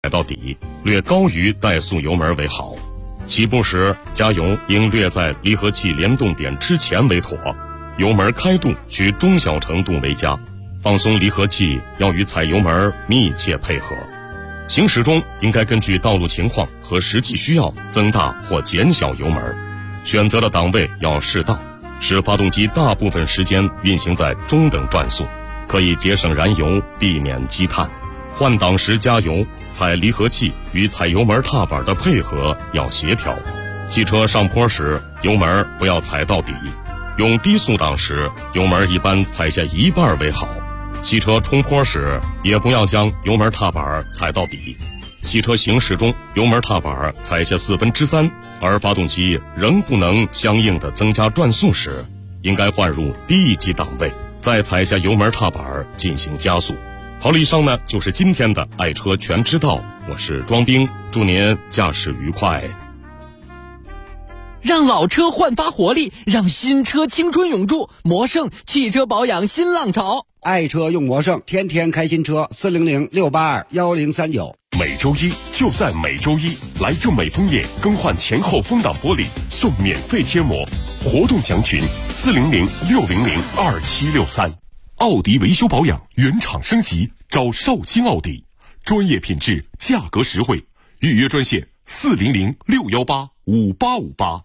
踩到底，略高于怠速油门为好。起步时加油应略在离合器联动点之前为妥，油门开度需中小程度为佳，放松离合器要与踩油门密切配合。行驶中应该根据道路情况和实际需要增大或减小油门，选择的档位要适当，使发动机大部分时间运行在中等转速，可以节省燃油，避免积碳。换挡时加油，踩离合器与踩油门踏板的配合要协调。汽车上坡时油门不要踩到底，用低速档时油门一般踩下一半为好。汽车冲坡时也不要将油门踏板踩到底。汽车行驶中油门踏板踩下3/4，而发动机仍不能相应的增加转速时，应该换入低一级档位，再踩下油门踏板进行加速。好了，以上呢就是今天的爱车全知道，我是庄兵，祝您驾驶愉快。 让老车焕发活力，让新车青春永驻。魔胜汽车保养新浪潮， 爱车用魔胜，天天开新车。400-682-1039。 每周一就在每周一，来正美枫叶更换前后风挡玻璃送免费贴膜，活动详询400-600-2763。奥迪维修保养原厂升级，找绍兴奥迪，专业品质，价格实惠，预约专线400-618-5858。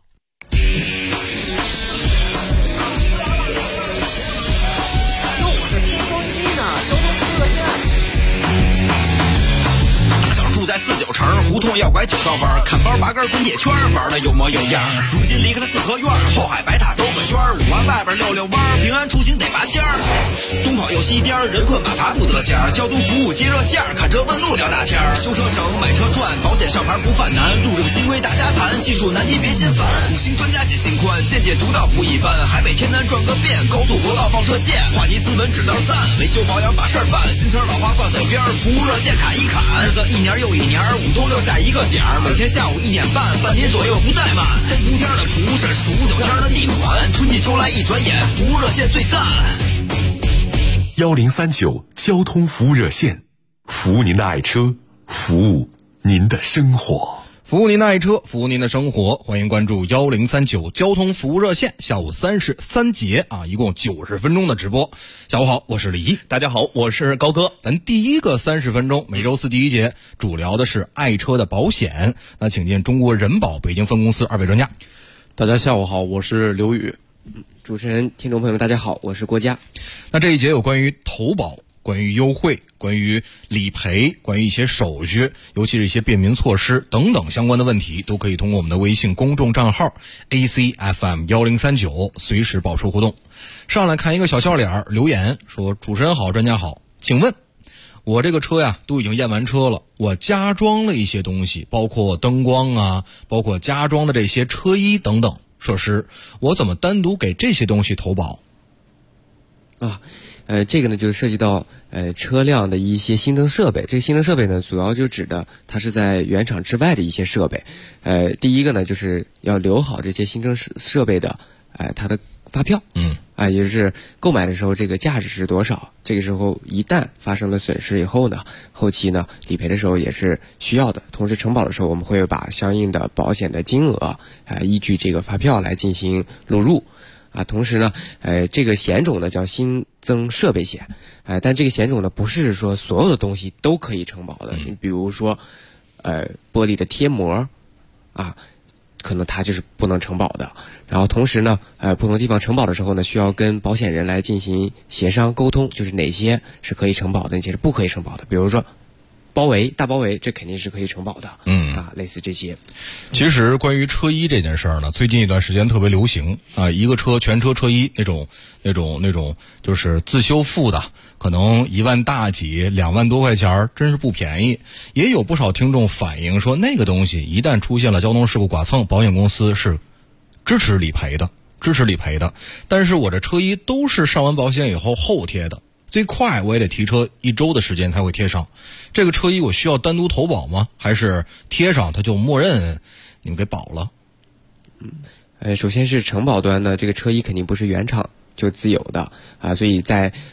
在49城胡同要拐9道弯，看包拔根滚铁圈，玩的有模有样。如今离开了四合院，后海白塔兜个圈，5环外边溜弯，平安出行得拔尖儿。东跑又西颠，人困马乏不得闲。交通服务接热线，看车问路聊大天。修车省，买车赚，保险上牌不犯难。路政新规大家谈，技术难题别心烦。5星专家解心宽，见解独到不一般。海北天南转个遍，高速国道放射线，话题斯文只道赞。维修保养把事儿办，新词老话挂嘴边，服务热线砍一砍。日子一年又一年，5都留下一个点儿，每天下午1点半，半年左右不怠慢。3伏天的蒲是数9天的地暖，春季秋来一转眼，服务热线最赞。 1039交通服务热线，服务您的爱车，服务您的生活。 服务您的爱车，服务您的生活，欢迎关注1039交通服务热线，下午3节啊，一共90分钟的直播。下午好，我是李一。 大家好，我是高哥。 咱第一个30分钟，每周四第一节，主聊的是爱车的保险。那请进中国人保北京分公司2位专家。 大家下午好，我是刘宇。 主持人、听众朋友们，大家好，我是郭嘉。 那这一节有关于投保、关于优惠、关于理赔、关于一些手续，尤其是一些便民措施等等相关的问题，都可以通过我们的微信公众账号 ACFM1039 随时爆出互动。上来看一个小笑脸留言说：主持人好，专家好，请问我这个车呀都已经验完车了，我加装了一些东西，包括灯光啊，包括加装的这些车衣等等设施，我怎么单独给这些东西投保啊？这个呢就涉及到车辆的一些新增设备。这个新增设备呢，主要就指的它是在原厂之外的一些设备。第一个呢，就是要留好这些新增设备的它的发票，也就是购买的时候这个价值是多少。这个时候一旦发生了损失以后呢，后期呢理赔的时候也是需要的。同时承保的时候，我们会把相应的保险的金额依据这个发票来进行录入。同时呢，这个险种呢叫新增设备险，但这个险种呢不是说所有的东西都可以承保的。你比如说，玻璃的贴膜，可能它就是不能承保的。然后同时呢，不同地方承保的时候呢，需要跟保险人来进行协商沟通，就是哪些是可以承保的，哪些是不可以承保的。比如说，大包围这肯定是可以承保的，类似这些。 其实关于车衣这件事儿呢，最近一段时间特别流行一个车全车车衣那种就是自修复的，可能1万大几2万多块钱，真是不便宜。也有不少听众反映说，那个东西一旦出现了交通事故剐蹭，保险公司是支持理赔的。但是我这车衣都是上完保险以后后贴的。最快我也得提车1周的时间才会贴上。这个车衣我需要单独投保吗？还是贴上它就默认你们给保了？ 首先是承保端呢，这个车衣肯定不是原厂就自有的所以在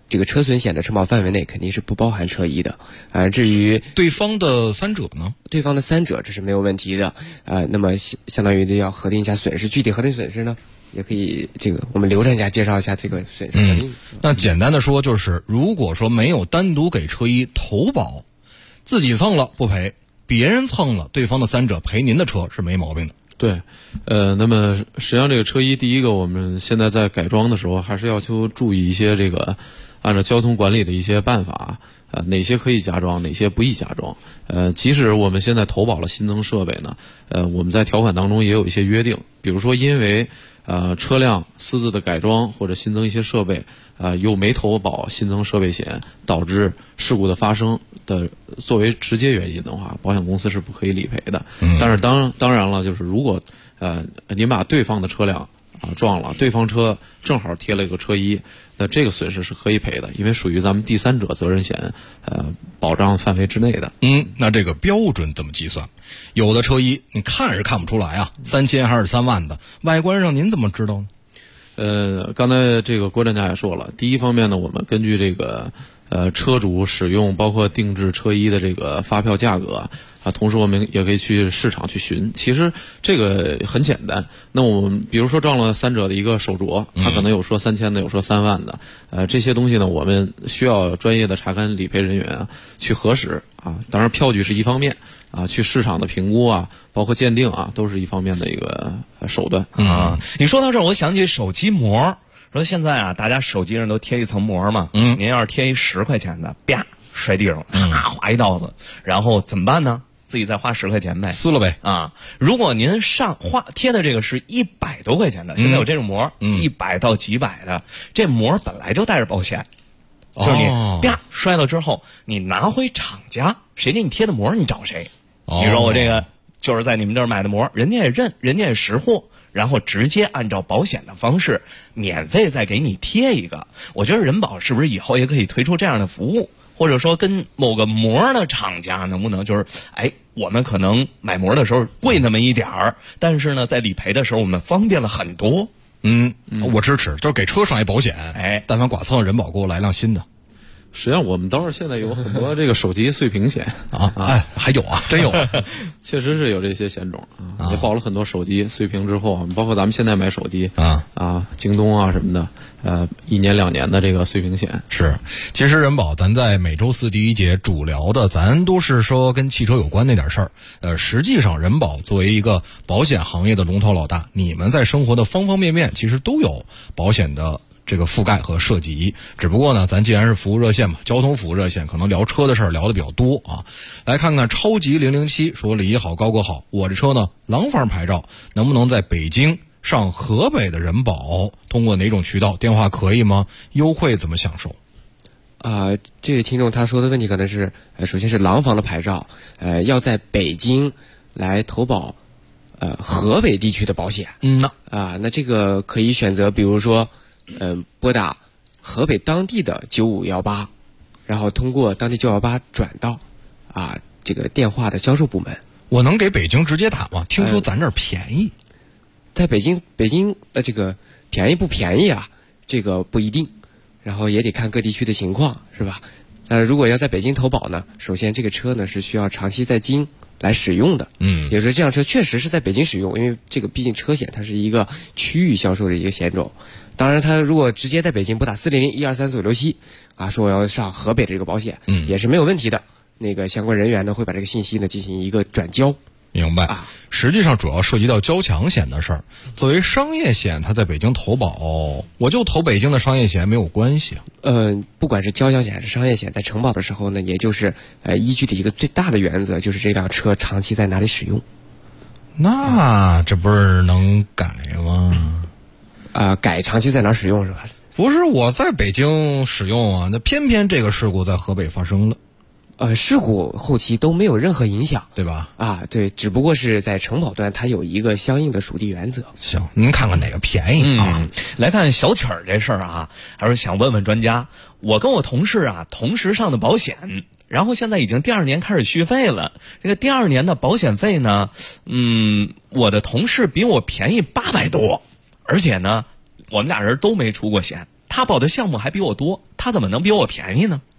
这个车损险的承保范围内肯定是不包含车衣的。至于对方的三者呢？ 对方的三者这是没有问题的。那么相当于要核定一下损失，具体核定损失呢，也可以我们刘专家介绍一下这个损失核定。 那简单的说就是，如果说没有单独给车衣投保，自己蹭了不赔，别人蹭了，对方的三者赔您的车是没毛病的。 对，那么实际上这个车衣，第一个我们现在在改装的时候，还是要求注意一些按照交通管理的一些办法，哪些可以加装，哪些不宜加装。即使我们现在投保了新增设备呢，我们在条款当中也有一些约定，比如说因为车辆私自的改装或者新增一些设备，又没投保新增设备险，导致事故的发生的作为直接原因的话，保险公司是不可以理赔的。但是当然了，就是如果您把对方的车辆撞了，对方车正好贴了一个车衣，那这个损失是可以赔的，因为属于咱们第三者责任险保障范围之内的。 那这个标准怎么计算？有的车衣你看是看不出来啊，3000还是3万的，外观上您怎么知道呢？ 刚才这个郭专家也说了，第一方面呢，我们根据这个车主使用包括定制车衣的这个发票价格同时我们也可以去市场去寻。其实这个很简单，那我们比如说撞了三者的一个手镯，他可能有说3000的，有说3万的，这些东西呢，我们需要专业的查勘理赔人员去核实当然票据是一方面去市场的评估包括鉴定都是一方面的一个手段你说到这儿，我想起手机膜。说现在大家手机上都贴一层膜嘛，您要是贴一10块钱的，啪摔地上，划一刀子，然后怎么办呢？自己再花10块钱呗， 撕了呗如果您贴的这个是100多块钱的，现在有这种膜，100到几百的，这膜本来就带着保险，就是你啪摔了之后，你拿回厂家，谁给你贴的膜，你找谁？你说我这个就是在你们这儿买的膜，人家也认，人家也识货。然后直接按照保险的方式免费再给你贴一个。我觉得人保是不是以后也可以推出这样的服务，或者说跟某个膜的厂家能不能就是我们可能买膜的时候贵那么一点儿，但是呢在理赔的时候我们方便了很多。 我支持，就是给车上一保险，但凡剐蹭人保给我来辆新的。 实际上我们倒是现在有很多这个手机碎屏险还有真有确实是有这些险种也保了很多手机碎屏之后包括咱们现在买手机京东什么的1年2年的这个碎屏险。 是，其实人保咱在每周4第一节主聊的咱都是说跟汽车有关那点事儿，实际上人保作为一个保险行业的龙头老大，你们在生活的方方面面其实都有保险的这个覆盖和涉及，只不过呢，咱既然是服务热线嘛，交通服务热线，可能聊车的事儿聊的比较多来看看超级007说李好高哥好，我这车呢廊坊牌照，能不能在北京上河北的人保？通过哪种渠道？电话可以吗？优惠怎么享受？ 这位听众他说的问题可能是首先是廊坊的牌照，要在北京来投保河北地区的保险。那这个可以选择，比如说拨打河北当地的9518，然后通过当地918转到这个电话的销售部门。 我能给北京直接打吗？听说咱这儿便宜。 在北京的这个便宜不便宜这个不一定，然后也得看各地区的情况，是吧？如果要在北京投保呢，首先这个车呢是需要长期在京来使用的。也就是这辆车确实是在北京使用，因为这个毕竟车险它是一个区域销售的一个险种。当然，他如果直接在北京拨打400-123-4567说我要上河北的这个保险，也是没有问题的。那个相关人员呢会把这个信息呢进行一个转交。 明白实际上主要涉及到交强险的事儿。作为商业险，它在北京投保，我就投北京的商业险没有关系不管是交强险还是商业险，在承保的时候呢，也就是依据的一个最大的原则，就是这辆车长期在哪里使用。 那这不是能改吗？ 改长期在哪使用是吧？ 不是，我在北京使用那偏偏这个事故在河北发生了。 事故后期都没有任何影响， 对吧？ 对，只不过是在承保端它有一个相应的属地原则。 行，您看看哪个便宜来看小曲儿这事儿还是想问问专家。我跟我同事同时上的保险，然后现在已经第2年开始续费了。这个第2年的保险费呢，我的同事比我便宜800多，而且呢，我们俩人都没出过险。 他保的项目还比我多，他怎么能比我便宜呢？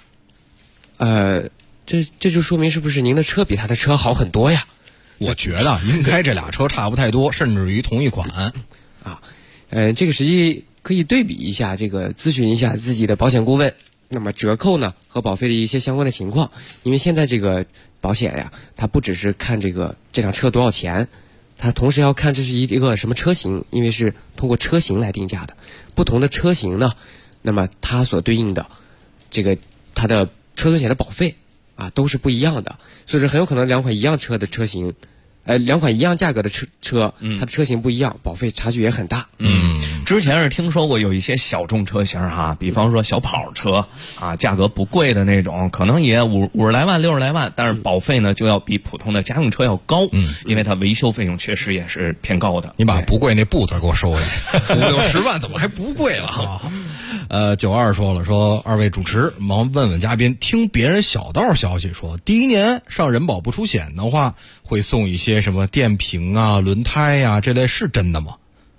这就说明是不是您的车比他的车好很多呀？ 我觉得应该这俩车差不太多，甚至于同一款。 啊，这个实际可以对比一下，这个咨询一下自己的保险顾问。那么折扣呢和保费的一些相关的情况，因为现在这个保险呀，它不只是看这辆车多少钱，它同时要看这是一个什么车型，因为是通过车型来定价的。不同的车型呢，那么它所对应的它的车损险的保费啊都是不一样的，所以说很有可能两款一样车的车型。两款一样价格的车，它的车型不一样，保费差距也很大。 之前是听说过有一些小众车型哈，比方说小跑车啊，价格不贵的那种，可能也50来万、60来万，但是保费呢就要比普通的家用车要高，因为它维修费用确实也是偏高的。 你把不贵那不字给我收下，50-60万怎么还不贵了哈？92说了，说二位主持忙问问嘉宾，听别人小道消息说，第一年上人保不出险的话，会送一些什么电瓶啊、轮胎呀这类，是真的吗？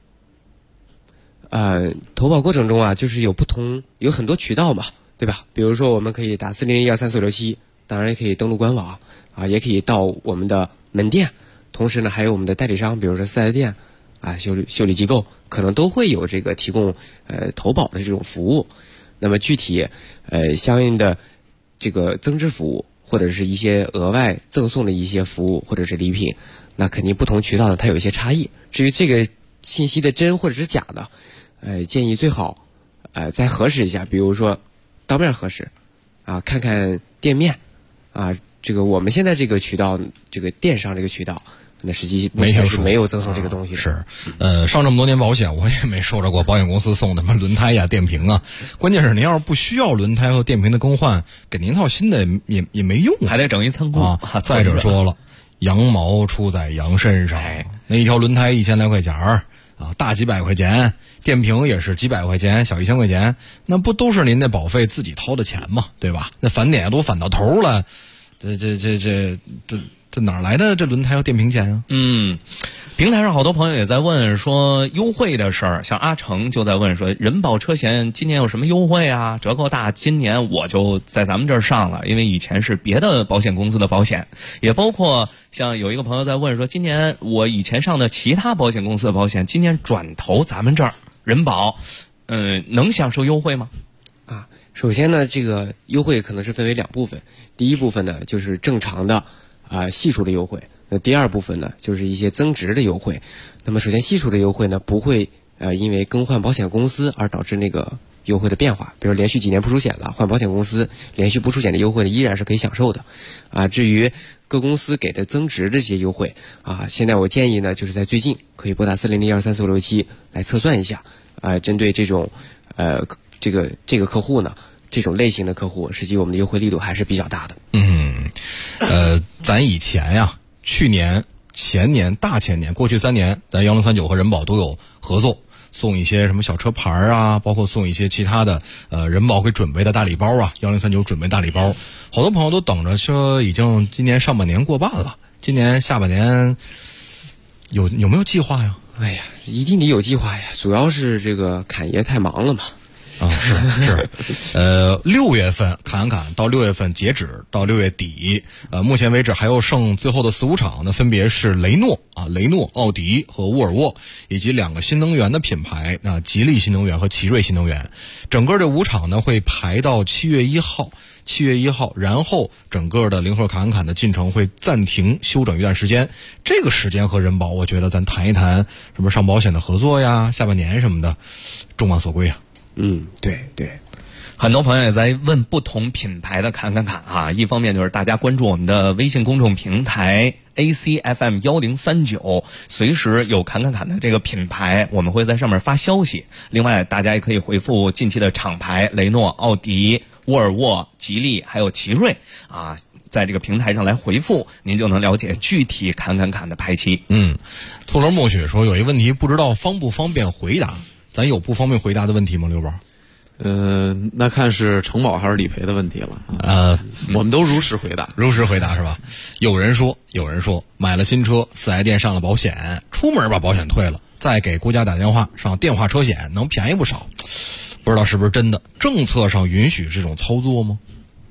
投保过程中啊，就是有很多渠道嘛，对吧？比如说我们可以打400-123-4567，当然也可以登录官网啊，也可以到我们的门店，同时呢还有我们的代理商，比如说4S店啊、修理机构，可能都会有这个提供投保的这种服务。那么具体相应的这个增值服务，或者是一些额外赠送的一些服务或者是礼品，那肯定不同渠道呢它有一些差异。至于这个信息的真或者是假的，建议最好再核实一下，比如说当面核实啊，看看店面啊，这个我们现在这个渠道，这个电商这个渠道，那实际目前是没有赠送这个东西的。 是，上这么多年保险，我也没收着过保险公司送的什么轮胎呀、电瓶啊。关键是您要是不需要轮胎和电瓶的更换，给您套新的也没用， 还得整一参观啊。再者说了，羊毛出在羊身上，那一条轮胎1000来块钱啊，大几百块钱，电瓶也是几百块钱，小1000块钱，那不都是您的保费自己掏的钱吗？对吧？那返点都返到头了，这哪来的这轮胎和电瓶钱啊？ 平台上好多朋友也在问说优惠的事儿，像阿成就在问说人保车险今年有什么优惠啊？折扣大，今年我就在咱们这儿上了，因为以前是别的保险公司的保险，也包括像有一个朋友在问说，今年我以前上的其他保险公司的保险，今年转投咱们这儿人保，能享受优惠吗？ 首先呢，这个优惠可能是分为2部分，第一部分呢就是正常的系数的优惠，那第二部分呢就是一些增值的优惠。那么首先系数的优惠呢不会因为更换保险公司而导致那个优惠的变化，比如连续几年不出险了，换保险公司连续不出险的优惠呢依然是可以享受的至于各公司给的增值的这些优惠现在我建议呢就是在最近可以拨打400-123-4567来测算一下针对这种这个客户呢，这种类型的客户，实际我们的优惠力度还是比较大的。 咱以前呀，去年、前年、大前年，过去3年，咱1039和人保都有合作，送一些什么小车牌啊，包括送一些其他的人保给准备的大礼包啊，1039准备大礼包，好多朋友都等着说，已经今年上半年过半了，今年下半年有没有计划呀？ 哎呀，一定得有计划呀，主要是这个侃爷太忙了嘛。 是，6月份侃到6月份截止到6月底，目前为止还有剩最后的4、5场呢，分别是雷诺、奥迪和沃尔沃，以及2个新能源的品牌，吉利新能源和奇瑞新能源。整个这5场呢会排到7月1号，然后整个的零盒侃的进程会暂停休整一段时间。这个时间和人保，我觉得咱谈一谈什么上保险的合作呀，下半年什么的，众望所归啊。 对， 很多朋友也在问不同品牌的侃一方面就是大家关注我们的微信公众平台 ACFM1039，随时有侃的这个品牌，我们会在上面发消息。另外，大家也可以回复近期的厂牌雷诺、奥迪、沃尔沃、吉利还有奇瑞在这个平台上来回复，您就能了解具体侃的排期。 醋溜默许说有一个问题不知道方不方便回答，咱有不方便回答的问题吗？刘宝？ 那看是承保还是理赔的问题了我们都如实回答是吧？有人说买了新车，4S店上了保险，出门把保险退了，再给国家打电话上电话车险，能便宜不少。不不知道是不是真的？政策上允许这种操作吗？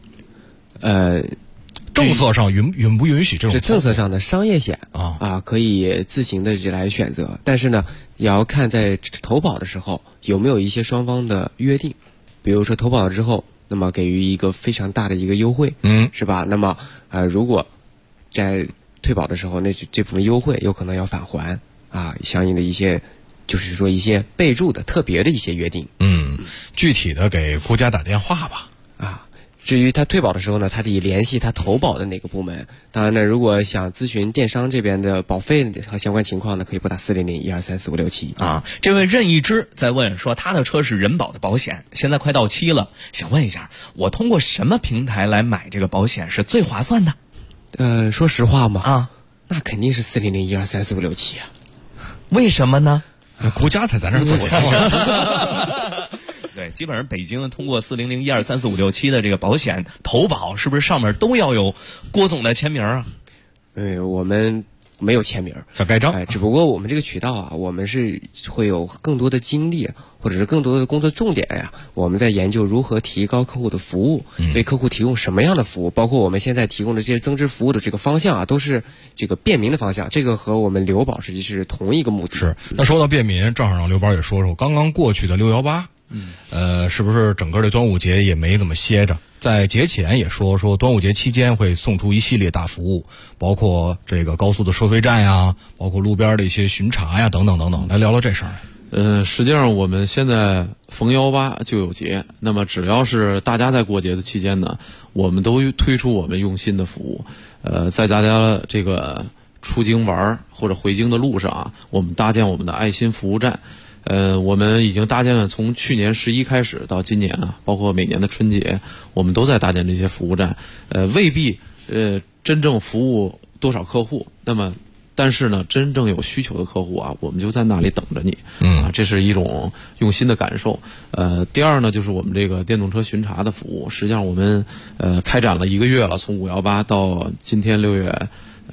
政策上允不允许这种操作？ 政策上的商业险可以自行的来选择，但是呢，也要看在投保的时候有没有一些双方的约定，比如说投保了之后，那么给予一个非常大的一个优惠，是吧？那么如果在退保的时候，那这部分优惠有可能要返还相应的一些，就是说一些备注的特别的一些约定。 具体的给国家打电话吧。 至于他退保的时候呢，他得联系他投保的哪个部门。当然呢，如果想咨询电商这边的保费和相关情况呢，可以拨打400-1234567。 这位任一之在问说，他的车是人保的保险，现在快到期了，想问一下，我通过什么平台来买这个保险是最划算的？ 说实话嘛，那肯定是400-1234567啊。 为什么呢？ 国家才在那儿做节目。 对，基本上北京通过400-1234567的这个保险投保，是不是上面都要有郭总的签名啊？ 我们没有签名， 小盖章。 只不过我们这个渠道我们是会有更多的精力，或者是更多的工作重点我们在研究如何提高客户的服务，为客户提供什么样的服务，包括我们现在提供的这些增值服务的这个方向都是这个便民的方向，这个和我们留保实际是同一个目的。 是。那说到便民，正好让刘宝也说说刚刚过去的618。是不是整个的端午节也没怎么歇着？在节前也说端午节期间会送出一系列大服务，包括这个高速的收费站呀，包括路边的一些巡查呀，等等等等。来聊聊这事儿。 实际上我们现在逢18就有节，那么只要是大家在过节的期间呢，我们都推出我们用心的服务。在大家这个出京玩或者回京的路上我们搭建我们的爱心服务站。我们已经搭建了，从去年11开始到今年包括每年的春节，我们都在搭建这些服务站。未必真正服务多少客户，那么但是呢，真正有需求的客户我们就在那里等着你。这是一种用心的感受。第二呢，就是我们这个电动车巡查的服务，实际上我们开展了1个月了，从518到今天6月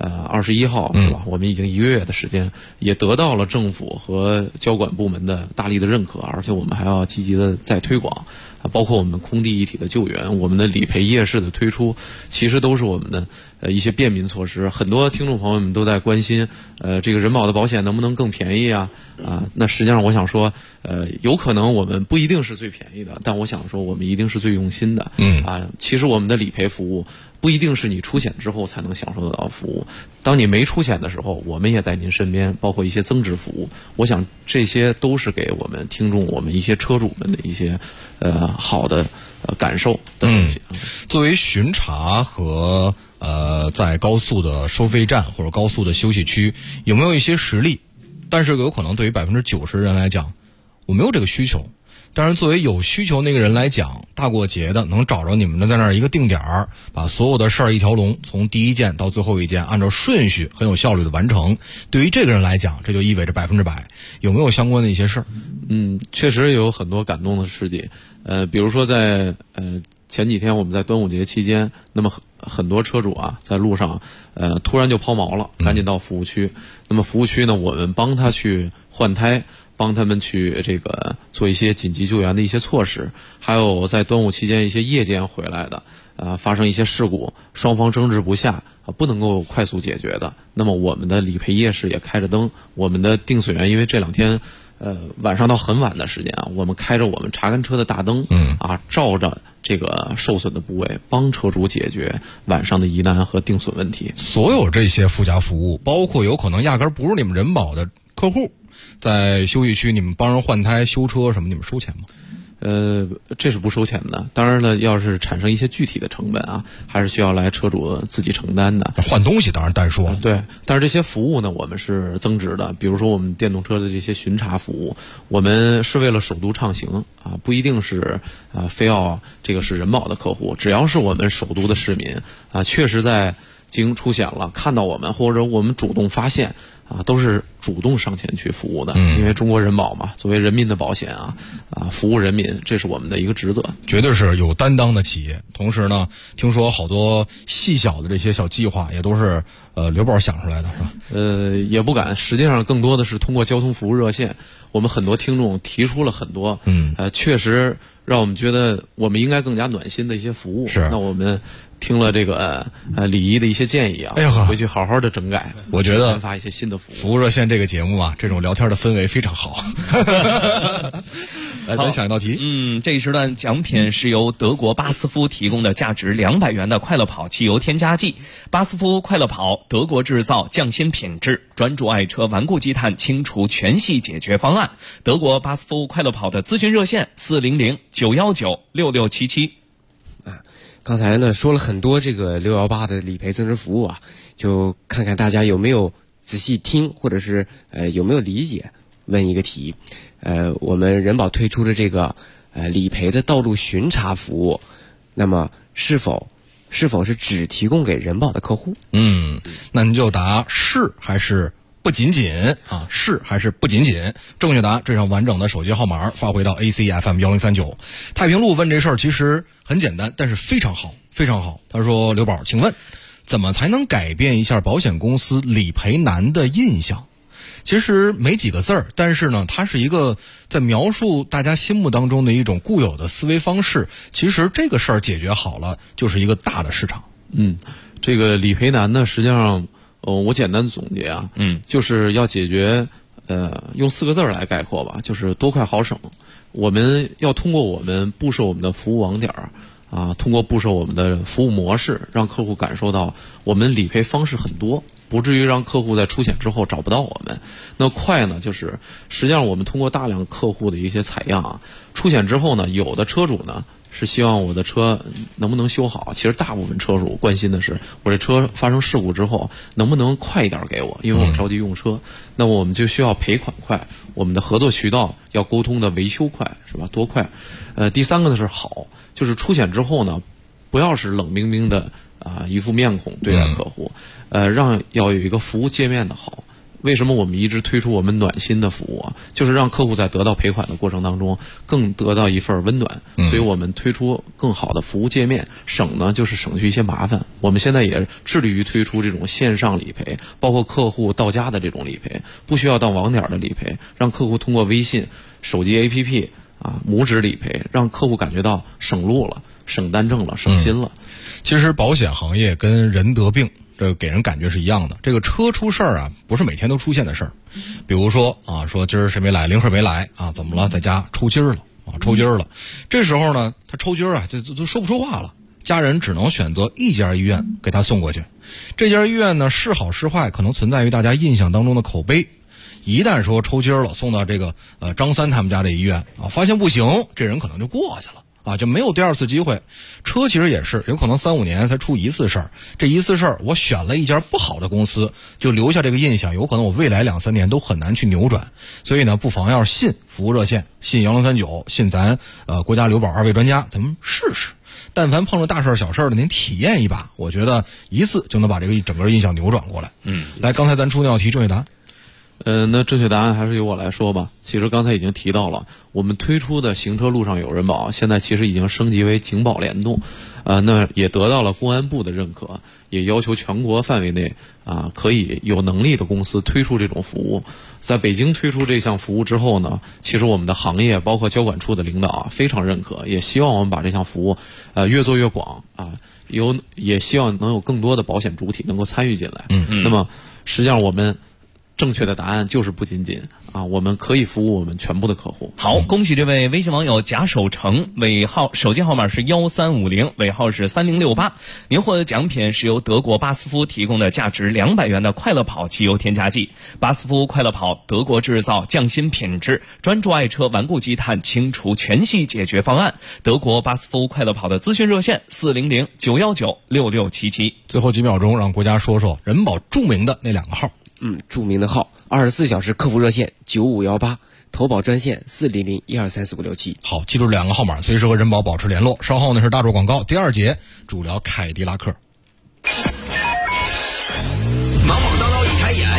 21号是吧？我们已经1个月的时间，也得到了政府和交管部门的大力的认可，而且我们还要积极的再推广。包括我们空地一体的救援，我们的理赔夜市的推出，其实都是我们的一些便民措施。很多听众朋友们都在关心，这个人保的保险能不能更便宜那实际上我想说，有可能我们不一定是最便宜的，但我想说我们一定是最用心的。其实我们的理赔服务不一定是你出险之后才能享受得到服务，当你没出险的时候，我们也在您身边，包括一些增值服务。我想这些都是给我们听众、我们一些车主们的一些好的感受的东西。 作为巡查和在高速的收费站或者高速的休息区，有没有一些实例？但是有可能对于90%人来讲，我没有这个需求。但是作为有需求那个人来讲，大过节的能找着你们的在那儿一个定点儿，把所有的事儿一条龙，从第一件到最后一件，按照顺序很有效率的完成。对于这个人来讲，这就意味着100%。有没有相关的一些事儿？ 确实有很多感动的事迹。比如说在前几天我们在端午节期间，那么很多车主在路上突然就抛锚了，赶紧到服务区。那么服务区呢，我们帮他去换胎，帮他们去这个做一些紧急救援的一些措施。还有在端午期间一些夜间回来的发生一些事故，双方争执不下不能够快速解决的，那么我们的理赔夜市也开着灯，我们的定损员因为这2天晚上到很晚的时间我们开着我们查看车的大灯照着这个受损的部位，帮车主解决晚上的疑难和定损问题。 所有这些附加服务，包括有可能压根不是你们人保的客户，在休息区你们帮人换胎修车什么，你们收钱吗？ 这是不收钱的。当然了，要是产生一些具体的成本还是需要来车主自己承担的。 换东西当然单说， 对。但是这些服务呢，我们是增值的。比如说我们电动车的这些巡查服务，我们是为了首都畅行不一定是非要这个是人保的客户，只要是我们首都的市民确实在经出险了，看到我们或者我们主动发现啊，都是主动上前去服务的。因为中国人保嘛，作为人民的保险啊，服务人民，这是我们的一个职责， 绝对是有担当的企业。同时呢，听说好多细小的这些小计划也都是刘宝想出来的，是吧？ 也不敢，实际上更多的是通过交通服务热线，我们很多听众提出了很多，确实让我们觉得我们应该更加暖心的一些服务。 是， 那我们听了这个李毅的一些建议啊， 哎呀， 回去好好的整改。 我觉得研发一些新的服务。 服务热线这个节目啊，这种聊天的氛围非常好。来，咱想一道题。 这一时段奖品是由德国巴斯夫提供的价值200元的快乐跑汽油添加剂。巴斯夫快乐跑，德国制造，匠心品质，专注爱车顽固积碳清除全系解决方案。德国巴斯夫快乐跑的咨询热线400-919-6677。 刚才呢说了很多这个618的理赔增值服务啊，就看看大家有没有仔细听，或者是有没有理解。问一个题，我们人保推出的这个理赔的道路巡查服务，那么是否是只提供给人保的客户？ 那你就答是还是不仅仅啊？是还是不仅仅？正确答案缀上完整的手机号码发回到 ACFM1039。太平路问这事儿其实很简单，但是非常好，非常好。他说：“刘宝，请问怎么才能改变一下保险公司理赔难的印象？”其实没几个字儿，但是呢，它是一个在描述大家心目当中的一种固有的思维方式。其实这个事儿解决好了，就是一个大的市场。 这个理赔难呢，实际上，我简单总结啊，就是要解决，用4个字来概括吧，就是多快好省。我们要通过我们布设我们的服务网点通过布设我们的服务模式，让客户感受到我们理赔方式很多。不至于让客户在出险之后找不到我们。那快呢，就是实际上我们通过大量客户的一些采样出险之后呢，有的车主呢是希望我的车能不能修好，其实大部分车主关心的是我这车发生事故之后能不能快一点给我，因为我着急用车。那么我们就需要赔款快，我们的合作渠道要沟通的维修快，是吧？多快。第3个呢是好，就是出险之后呢，不要是冷冰冰的一副面孔对待客户，要有一个服务界面的好。为什么我们一直推出我们暖心的服务就是让客户在得到赔款的过程当中更得到一份温暖。所以我们推出更好的服务界面，省呢就是省去一些麻烦。我们现在也致力于推出这种线上理赔，包括客户到家的这种理赔，不需要到网点的理赔，让客户通过微信、手机 APP 拇指理赔，让客户感觉到省路了、省单证了、省心了。 其实保险行业跟人得病，这个给人感觉是一样的。这个车出事儿不是每天都出现的事儿。比如说说今儿谁没来，林克没来怎么了？在家抽筋儿了抽筋儿了。这时候呢，他抽筋儿就说不出话了，家人只能选择一家医院给他送过去。这家医院呢，是好是坏，可能存在于大家印象当中的口碑。一旦说抽筋儿了，送到这个张三他们家的医院发现不行，这人可能就过去了。就没有第2次机会。车其实也是，有可能3-5年才出一次事儿。这一次事儿，我选了一家不好的公司，就留下这个印象，有可能我未来2-3年都很难去扭转。所以呢，不妨要是信服务热线，信1039，信咱国家留保2位专家，咱们试试。但凡碰着大事儿小事儿的，您体验一把，我觉得一次就能把这个整个印象扭转过来。来，刚才咱出那道题正确答案。 那正确答案还是由我来说吧。其实刚才已经提到了，我们推出的行车路上有人保，现在其实已经升级为警保联动，那也得到了公安部的认可，也要求全国范围内可以有能力的公司推出这种服务。在北京推出这项服务之后呢，其实我们的行业包括交管处的领导非常认可，也希望我们把这项服务越做越广也希望能有更多的保险主体能够参与进来。那么实际上我们正确的答案就是不仅仅我们可以服务我们全部的客户。 好，恭喜这位微信网友贾守成，手机号码是1350，尾号是3068。您获得奖品是由德国巴斯夫提供的价值200元的快乐跑汽油添加剂。巴斯夫快乐跑，德国制造，匠心品质，专注爱车顽固积碳清除全系解决方案。德国巴斯夫快乐跑的咨询热线400-919-6677。 最后几秒钟，让国家说说人保著名的那2个号。 著名的号，24小时客服热线9518，投保专线400-1234567。 好，记住2个号码，随时和人保保持联络。稍后呢是大众广告，第2节主聊凯迪拉克。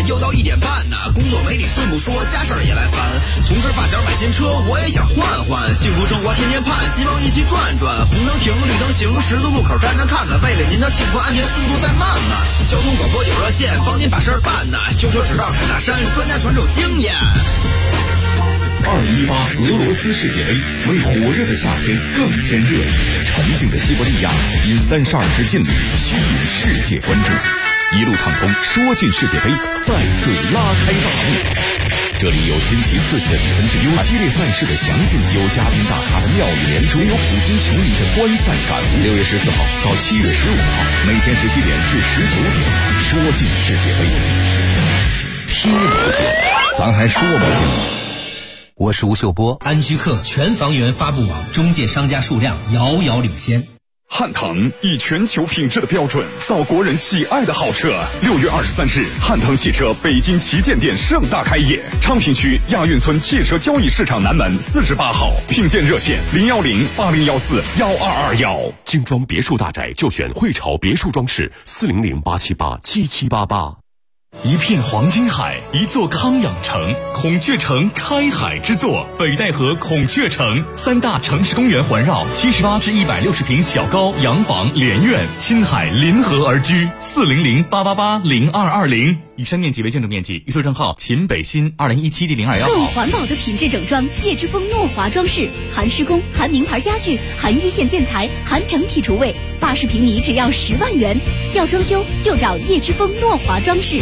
又到1点半呢，工作没你顺不说，家事儿也来烦。同事发小买新车，我也想换换，幸福生活天天盼，希望一起转转。红灯停，绿灯行，十字路口站站看看，为了您的幸福安全，速度再慢慢。交通广播有热线，帮您把事儿办呢。修车指导开大山，专家传授经验。 2018俄罗斯世界杯为火热的夏天更添热力，沉静的西伯利亚因32支劲旅吸引世界关注，一路畅通，说进世界杯再次拉开大幕。这里有新奇刺激的比分之优，有激烈赛事的详尽，有嘉宾大咖的妙语连珠，有普通球迷的观赛感悟。6月14号到7月15号，每天17点至19点，说进世界杯，踢不进，咱还说不进吗？ 我是吴秀波，安居客全房源发布网中介商家数量遥遥领先。 汉腾以全球品质的标准造国人喜爱的好车。6月23日，汉腾汽车北京旗舰店盛大开业，昌平区亚运村汽车交易市场南门48号，聘建热线010-8014-1221。 精装别墅大宅就选汇潮别墅装饰，400-878-7788。 一片黄金海，一座康养城，孔雀城开海之作，北戴河孔雀城，3大城市公园环绕，78至160平小高洋房连院，亲海临河而居，400-888-0220。以上面积为建筑面积，预售证号秦北新2017第021号。 更环保的品质整装，叶之峰诺华装饰，含施工，含名牌家具，含一线建材，含整体厨卫，80平米只要10万元。要装修就找叶之峰诺华装饰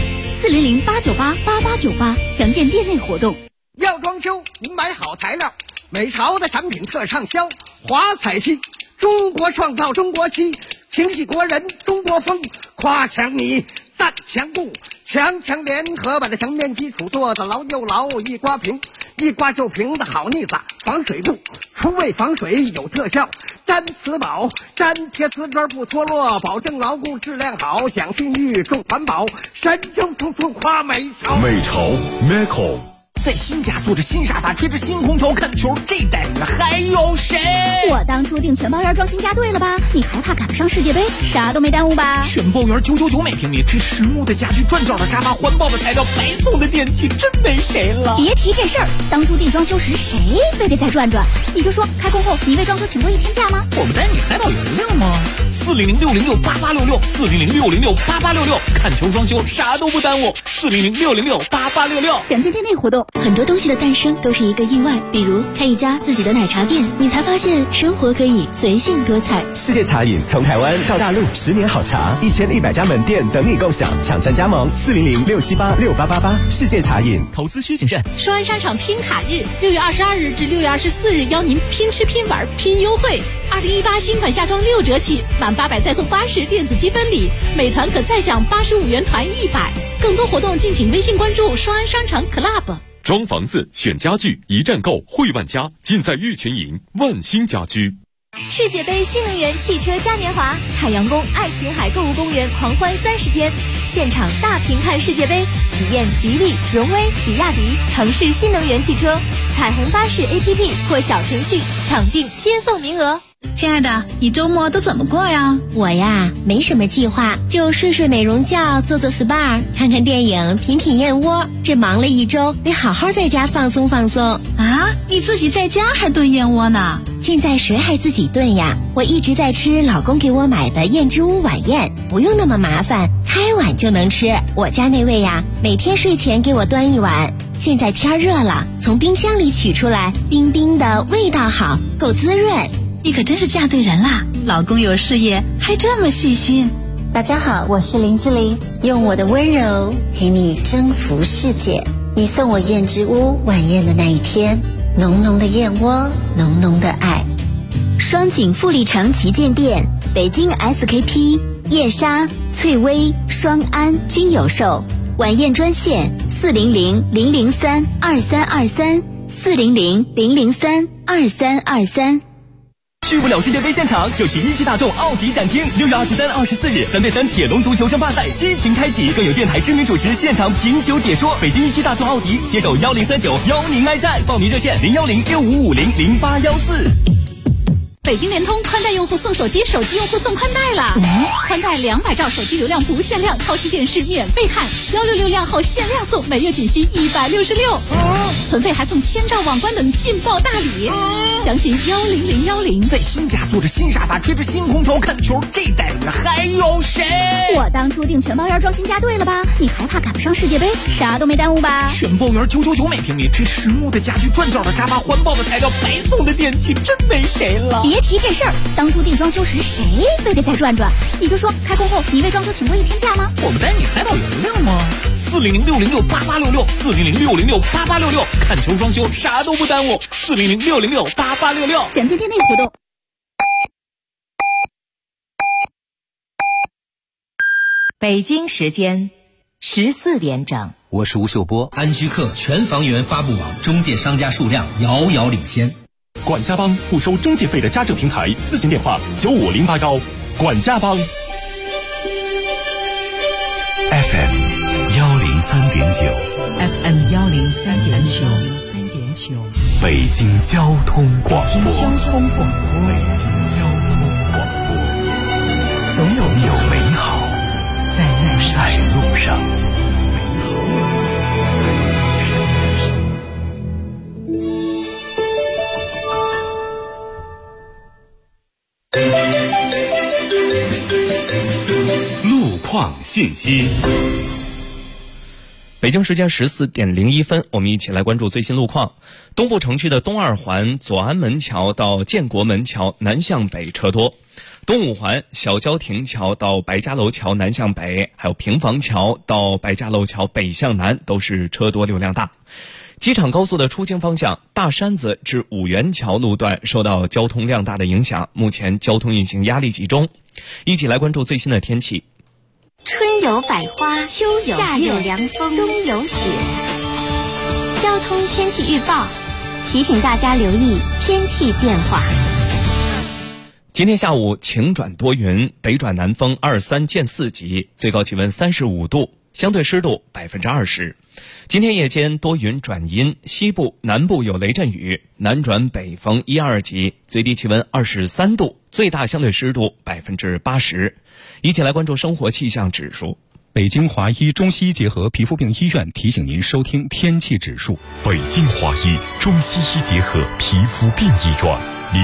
，400-898-8898，详见店内活动。 要装修，您买好材料，美潮的产品特畅销，华彩漆，中国创造中国漆，情系国人中国风，夸墙米，赞墙布，强联合把这墙面基础做得牢又牢，一刮平，一刮就平的好腻子，防水度，厨卫防水有特效，粘瓷宝，粘贴瓷砖不脱落，保证牢固质量好，讲信誉重环保，神州处处夸美潮。 美潮 Meco。 在新家坐着新沙发，贴着新空调看球，这待遇还有谁？ 我当初订全包园装新家对了吧？你还怕赶不上世界杯？啥都没耽误吧？ 全包园999每平米，这实木的家具，转角的沙发，环保的材料，白送的电器，真没谁了。 别提这事儿，当初订装修时谁非得再转转？你就说开工后你为装修请过1天假吗？ 我们带你海岛游游吗？400-606-8866，400-606-8866，看球装修啥都不耽误，400-606-8866。 详见店内活动。很多东西的诞生都是一个意外，比如开一家自己的奶茶店，你才发现生活可以随性多彩。 世界茶饮从台湾到大陆，10年好茶，1100家门店等你共享，抢占加盟400-678-6888。世界茶饮， 投资需谨慎。 双安商场拼卡日，6月22日至6月24日，邀您拼吃拼玩拼优惠。2018新款夏装6折起，满800再送80电子积分礼，美团可再享85元团100。更多活动敬请微信关注双安商场 Club。 装房子选家具，一站购汇万家，尽在玉群营万兴家居。 世界杯新能源汽车嘉年华，海洋宫爱琴海购物公园狂欢30天，现场大屏看世界杯，体验吉利、荣威、比亚迪、腾势新能源汽车，彩虹巴士 APP 或小程序抢订接送名额。 亲爱的，你周末都怎么过呀？ 我呀，没什么计划，就睡睡美容觉，做做 SPA， 看看电影，品品燕窝。这忙了一周，得好好在家放松放松。 啊，你自己在家还炖燕窝呢？ 现在谁还自己炖呀？我一直在吃老公给我买的燕之屋晚宴，不用那么麻烦，开碗就能吃。我家那位呀，每天睡前给我端一碗。现在天热了，从冰箱里取出来，冰冰的，味道好，够滋润。 你可真是嫁对人啦，老公有事业还这么细心。 大家好，我是林志玲，用我的温柔陪你征服世界。你送我燕之屋晚宴的那一天，浓浓的燕窝，浓浓的爱。双井富力城旗舰店、北京 SKP、燕莎、翠微、双安均有售。晚宴专线400-003-2323，400-003-2323。 去不了世界杯现场，就去一汽大众奥迪展厅。6月23、24日3对3铁笼足球争霸赛激情开启，更有电台知名主持现场品酒解说。北京一汽大众奥迪携手1039邀您爱战，报名热线010-6550-0814。 北京联通宽带用户送手机，手机用户送宽带了。宽带200兆手机流量不限量，超级电视免费看，166量后限量送，每月仅需166。存费还送1000兆网关等劲爆大礼。详询10010。 在新家坐着新沙发，吹着新空调看球，这待遇还有谁？ 我当初订全包园装新家对了吧？你还怕赶不上世界杯？啥都没耽误吧？ 全包园999每平米，这实木的家具、转角的沙发、环保的材料、白送的电器，真没谁了。 别提这事儿，当初订装修时谁非得再转转？你就说开工后你为装修请过1天假吗？ 我们带你海岛游游吗？400-606-8866，400-606-8866，看球装修啥都不耽误，400-606-8866。 详情店内活动。 北京时间14点整， 我是吴秀波。 安居客全房源发布网中介商家数量遥遥领先。 管家帮不收中介费的家政平台，咨询电话9508招。管家帮 FM 103.9， 北京交通广播，总有美好在路上。 路况信息。 北京时间14点01分，我们一起来关注最新路况。东部城区的东二环左安门桥到建国门桥南向北车多，东五环小郊亭桥到白家楼桥南向北，还有平房桥到白家楼桥北向南都是车多流量大。机场高速的出京方向大山子至五元桥路段受到交通量大的影响，目前交通运行压力集中。一起来关注最新的天气。 春有百花，秋有夏有凉风，冬有雪。交通天气预报提醒大家留意天气变化。 今天下午晴转多云，北转南风2、3见4级，最高气温35度，相对湿度20%。今天夜间多云转阴，西部、南部有雷阵雨，南转北风1、2级，最低气温23度，最大相对湿度80%。一起来关注生活气象指数。 北京华医中西医结合皮肤病医院提醒您收听天气指数。 北京华医中西医结合皮肤病医院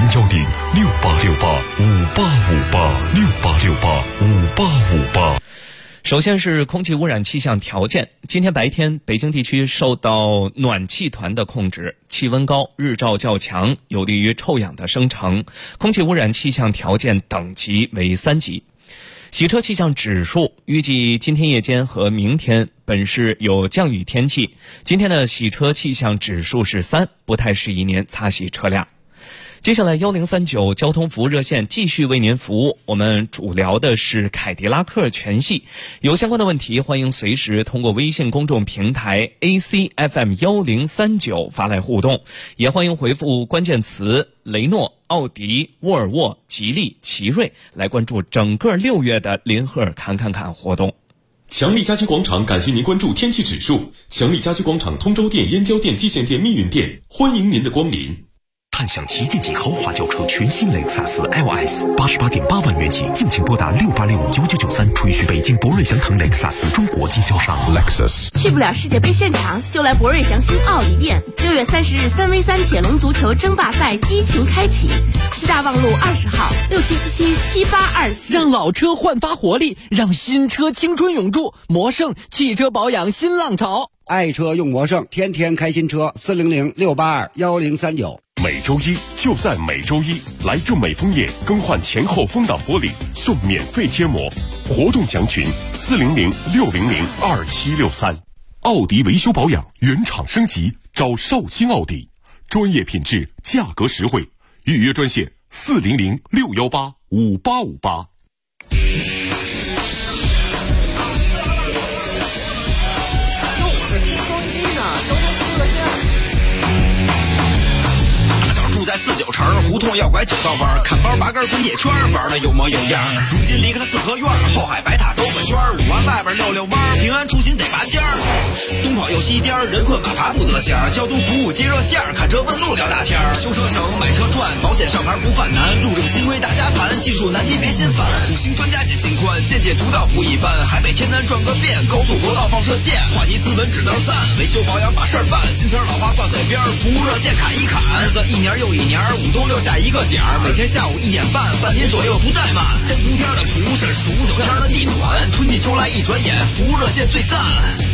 ，010-6868-5858，6868-5858。 首先是空气污染气象条件。今天白天北京地区受到暖气团的控制，气温高，日照较强，有利于臭氧的生成，空气污染气象条件等级为3级。洗车气象指数预计今天夜间和明天本市有降雨天气，今天的洗车气象指数是3，不太适宜您擦洗车辆。接下来1039交通服务热线继续为您服务，我们主聊的是凯迪拉克全系，有相关的问题欢迎随时通过微信公众平台 ACFM1039 发来互动，也欢迎回复关键词雷诺、奥迪、沃尔沃、吉利、奇瑞来关注整个6月的林赫尔侃活动。 强力家居广场感谢您关注天气指数，强力家居广场通州店、燕郊店、蓟县店、密云店，欢迎您的光临。 探享旗舰级豪华轿车全新雷克萨斯 LS，88.8万元起，敬请拨打68659993，垂询北京博瑞祥腾雷克萨斯中国经销商。 Lexus 去不了世界杯现场，就来博瑞祥新奥迪店。6月30日3v3铁笼足球争霸赛激情开启，西大望路20号67777824。 让老车焕发活力，让新车青春永驻。魔盛汽车保养新浪潮， 爱车用魔盛，天天开新车，400-682-1039。 每周一就在每周一，来正美枫叶更换前后风挡玻璃送免费贴膜，活动详询400-600-2763。奥迪维修保养原厂升级，找绍兴奥迪，专业品质，价格实惠，预约专线400-618-5858。 在49城，胡同要拐9道弯，看包拔根滚铁圈，玩的有模有样。如今离开了四合院，后海白塔兜个圈，5环外边溜溜弯，平安出行得拔尖儿。东跑又西颠，人困马乏不得闲，交通服务接热线，看车问路聊大天。修车省，买车赚，保险上牌不犯难，路政新规大家盘，技术难题别心烦。5星专家解心宽，见解独到不一般，海北天南转个遍，高速国道放射线，话题斯文只能赞，维修保养把事儿办，新词老话挂嘴边，服务热线砍一砍，日子一年又一年，5冬6夏一个点儿，每天下午1点半，半天左右不怠慢，先伏天的蒲是数9天的地暖，春季秋来一转眼，服务热线最赞。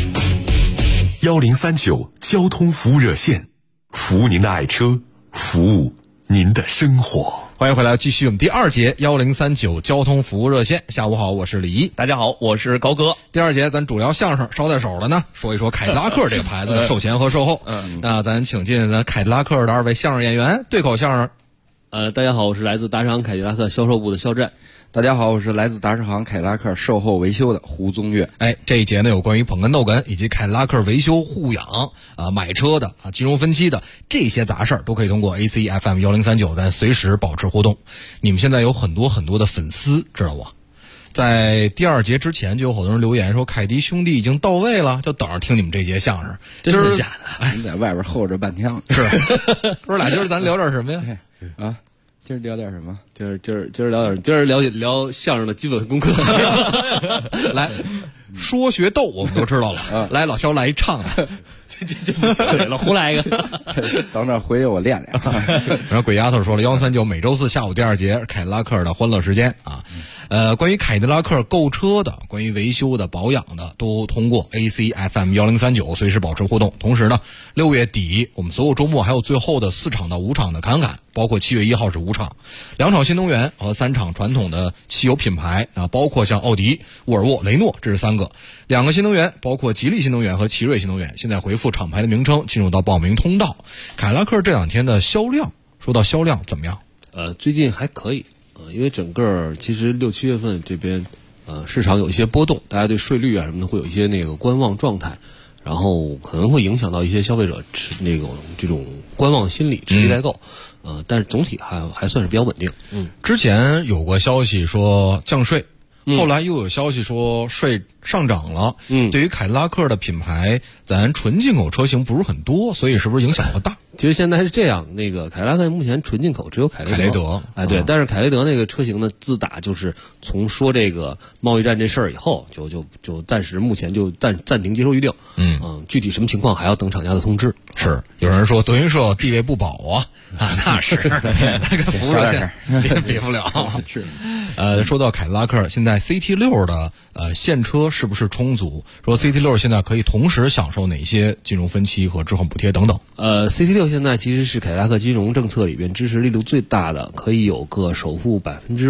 1039交通服务热线，服务您的爱车，服务您的生活。 欢迎回来，继续我们第2节1039交通服务热线。下午好，我是李一。 大家好，我是高哥。 第2节咱主聊相声，捎带手的呢，说一说凯迪拉克这个牌子的售前和售后。那咱请进咱凯迪拉克的2位相声演员，对口相声。 大家好，我是来自达士行凯迪拉克销售部的肖战。 大家好，我是来自达士行凯迪拉克售后维修的胡宗岳。 这一节呢，有关于捧哏逗哏以及凯迪拉克维修护养买车的金融分期的这些杂事儿，都可以通过 ACFM 1039咱随时保持互动。你们现在有很多很多的粉丝，知道吗？在第2节之前就有好多人留言说凯迪兄弟已经到位了，就等着听你们这节相声。 真的假的？你在外边候着半天了。 是，哥俩今儿咱聊点什么呀？ 今儿聊点什么？ 今儿聊相声的基本功课。 来，说学逗我们都知道了。来，老肖来一唱的。 对了，胡来一个。 等着回去我练练。 然后鬼丫头说了，1039每周4下午第2节凯迪拉克的欢乐时间啊。关于凯迪拉克购车的、关于维修的、保养的，都通过 ACFM 1039随时保持互动。同时呢，6月底我们所有周末还有最后的4场到5场的侃侃，包括7月1号是5场，2场新能源和3场传统的汽油品牌啊，包括像奥迪、沃尔沃、雷诺，这是3个，2个新能源，包括吉利新能源和奇瑞新能源，现在回复厂牌的名称，进入到报名通道。凯迪拉克这2天的销量，说到销量怎么样？ 最近还可以。因为整个其实6、7月份这边，市场有一些波动，大家对税率啊什么的会有一些那个观望状态，然后可能会影响到一些消费者这种观望心理，持币待购。但是总体还算是比较稳定。 之前有过消息说降税，后来又有消息说税上涨了。对于凯迪拉克的品牌，咱纯进口车型不是很多，所以是不是影响不大？ 其实现在是这样，那个凯迪拉克目前纯进口只有凯雷德，对，但是凯雷德那个车型呢，自打就是从说这个贸易战这事儿以后，就暂时目前就暂停接受预定，具体什么情况还要等厂家的通知。 是有人说德云社地位不保啊，那是那个服务热线比不了。 是， 说到凯迪拉克，现在 CT6 的现车是不是充足？说 CT6 现在可以同时享受哪些金融分期和置换补贴等等 ？CT6 现在其实是凯迪拉克金融政策里边支持力度最大的，可以有个首付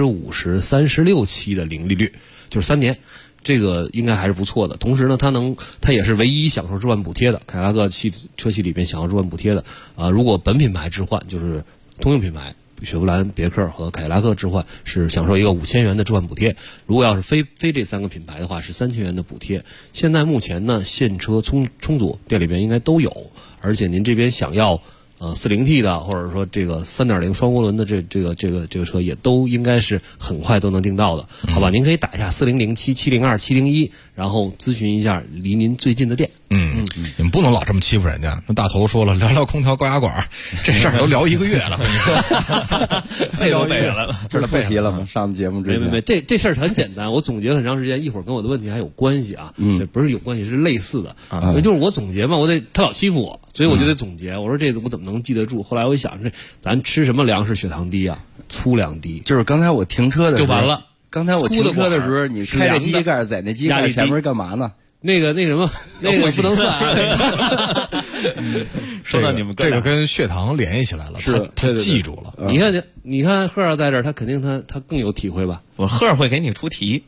50%、36期的零利率，就是3年，这个应该还是不错的。同时呢，它也是唯一享受置换补贴的，凯迪拉克车系里边享受置换补贴的。如果本品牌置换，就是通用品牌雪佛兰、别克和凯迪拉克置换是享受一个5000元的置换补贴，如果要是非这3个品牌的话是3000元的补贴。现在目前呢，现车充足，店里边应该都有，而且您这边想要40T 的，或者说这个3.0双涡轮的这个车也都应该是很快都能订到的，好吧？您可以打一下4007-702-701，然后咨询一下离您最近的店。 你们不能老这么欺负人家。那大头说了，聊聊空调高压管这事儿都聊1个月了， 背都背下来了， 这复习了吗？上节目之前没，这事儿很简单，我总结了很长时间，一会儿跟我的问题还有关系啊。不是有关系，是类似的。就是我总结嘛，他老欺负我，所以我就得总结。我说这我怎么能记得住？后来我一想，咱吃什么粮食血糖低啊？粗粮低。 就是刚才我停车的时候就完了。 刚才我停车的时候，你开着机器盖在那机器盖前面干嘛呢？ 那个什么，那个不能算啊。 说到你们这个跟血糖联系起来了，他记住了。 你看赫儿在这儿，他肯定他更有体会吧？ 我赫儿会给你出题，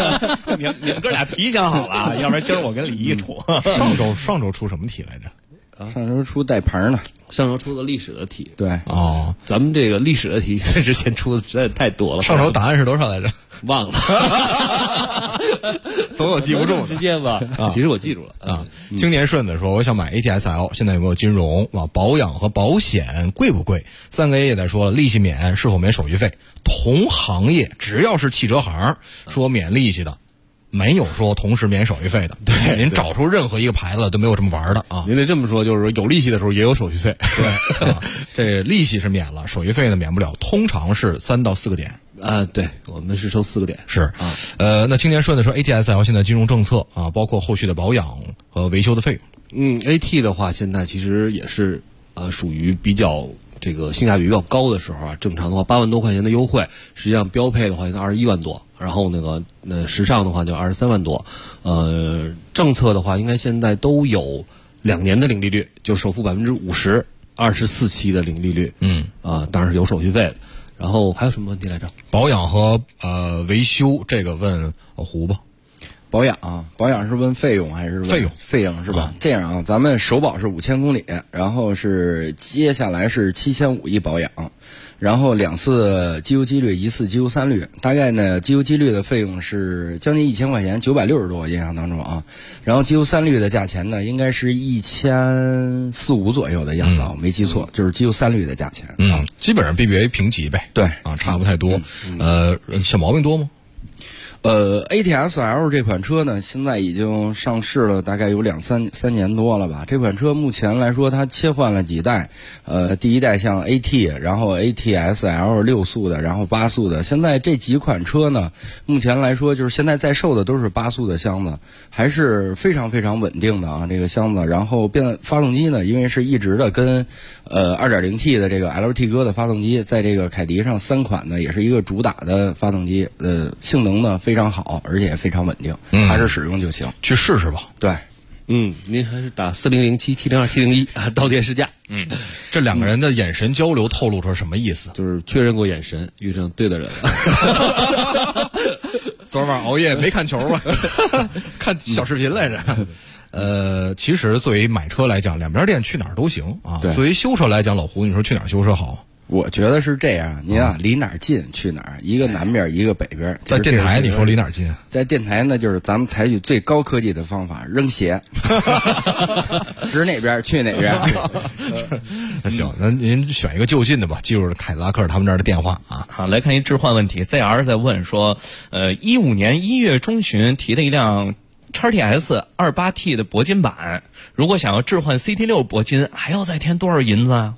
你们哥俩题想好了，要不然今儿我跟李毅出。 上周出什么题来着？ 上周出带棚呢， 上周出的历史的题。 对哦， 咱们这个历史的题之前出的实在太多了。 上周答案是多少来着？ 忘了， 总有记不住的。 时间吧，其实我记住了啊。 青年顺子说，我想买 ATSL， 现在有没有金融啊？保养和保险贵不贵？3个 A 也在说了，利息免是否免手续费？同行业只要是汽车行说免利息的。没有说同时免手续费的，对，您找出任何一个牌子都没有这么玩的啊！ 您得这么说，就是说有利息的时候也有手续费， 对，这利息是免了，手续费呢免不了，通常是3到4个点对，我们是收4个点， 是啊。那青年顺的说 ，ATSL 现在金融政策啊，包括后续的保养和维修的费用。 AT 的话，现在其实也是属于比较这个性价比比较高的时候啊。正常的话8万多块钱的优惠，实际上标配的话现在21万多。然后时尚的话就23万多，政策的话应该现在都有2年的零利率，就首付50%，24期的零利率，当然是有手续费的。然后还有什么问题来着？ 保养和维修，这个问胡吧。 保养是问费用还是问费用是吧？这样啊，咱们首保是5000公里，然后是接下来是7500一保养，然后2次机油机滤，1次机油3滤，大概呢机油机滤的费用是将近1000块钱，960多，印象当中啊。然后机油3滤的价钱呢，应该是1400、1500左右的样子，没记错，就是机油3滤的价钱啊， 基本上 BBA 评级呗， 对啊，差不太多。小毛病多吗 ？ATSL 这款车呢，现在已经上市了，大概有3年多了吧。这款车目前来说，它切换了几代，第一代像 AT， 然后 ATSL 6速的，然后8速的。现在这几款车呢，目前来说就是现在在售的都是8速的箱子，还是非常非常稳定的啊，这个箱子。然后发动机呢，因为是一直的跟2.0T 的这个 LT 哥的发动机，在这个凯迪上3款呢，也是一个主打的发动机，性能呢非常好，而且非常稳定，还是使用就行。 去试试吧。 对， 您还是打4007、702、701到店试驾。 这2个人的眼神交流透露出什么意思？ 就是确认过眼神，遇上对的人了。 昨晚熬夜没看球吧？看小视频来着。其实作为买车来讲，两边店去哪儿都行啊。作为修车来讲，老胡，你说去哪儿修车好？ 我觉得是这样，您离哪儿近去哪儿，一个南边，一个北边。 在电台你说离哪儿近？ 在电台呢，就是咱们采取最高科技的方法，扔鞋，指哪边去哪边。 那行，那您选一个就近的吧，记住凯迪拉克他们这儿的电话啊。 好，来看一置换问题 ，ZR 在问说，15年1月中旬提的一辆XTS 28T 的铂金版，如果想要置换 CT6 铂金，还要再添多少银子啊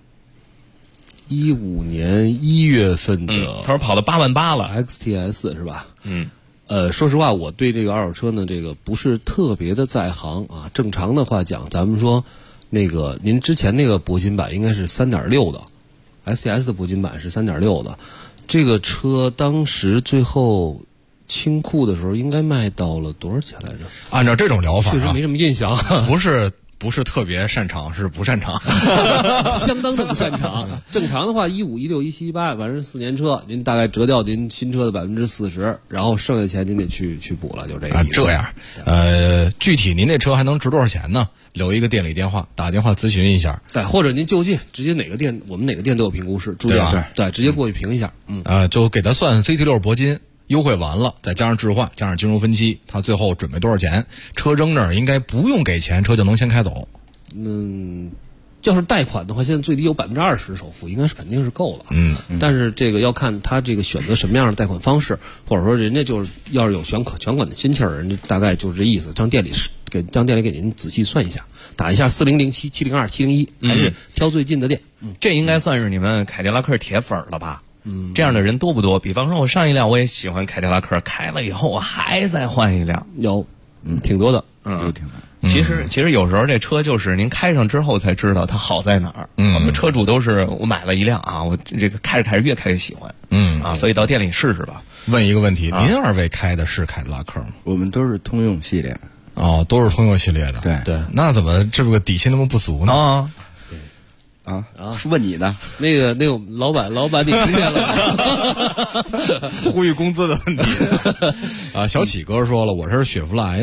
？15年1月份的， 他说跑到8万8了 ，XTS 是吧？说实话，我对这个二手车呢，这个不是特别的在行啊。正常的话讲，咱们说那个您之前那个铂金版应该是3.6的 ，STS 的铂金版是3.6的，这个车当时最后清库的时候应该卖到了多少钱来着？ 按照这种疗法， 确实没什么印象， 不是特别擅长，是不擅长， 相当的不擅长。正常的话，15、16、17、18，反正4年车，您大概折掉您新车的40%，然后剩下钱您得去补了，就这个意思。 这样，具体您那车还能值多少钱呢？留一个店里电话，打电话咨询一下。 对，或者您就近直接哪个店，我们哪个店都有评估师驻店，对，直接过去评一下。 就给他算 CT6 铂金。优惠完了，再加上置换，加上金融分期，他最后准备多少钱？车扔那儿应该不用给钱，车就能先开走。 要是贷款的话，现在最低有20%首付，应该是肯定是够了。但是这个要看他这个选择什么样的贷款方式，或者说人家就是要是有全款的心气儿，人家大概就是这意思。让店里给您仔细算一下，打一下4007、702、701，还是挑最近的店。 这应该算是你们凯迪拉克铁粉了吧？这样的人多不多？比方说，我上一辆我也喜欢凯迪拉克，开了以后我还再换一辆， 有，挺多的， 有挺多。 其实有时候这车就是您开上之后才知道它好在哪儿。我们车主都是我买了一辆啊，我这个开着越开越喜欢。所以到店里试试吧。 问一个问题，您二位开的是凯迪拉克吗？ 我们都是通用系列的。 哦，都是通用系列的。 对， 那怎么这个底气那么不足呢？ 是问你的那个老板你听见了？ 呼吁工资的问题啊！小启哥说了，我是雪佛兰的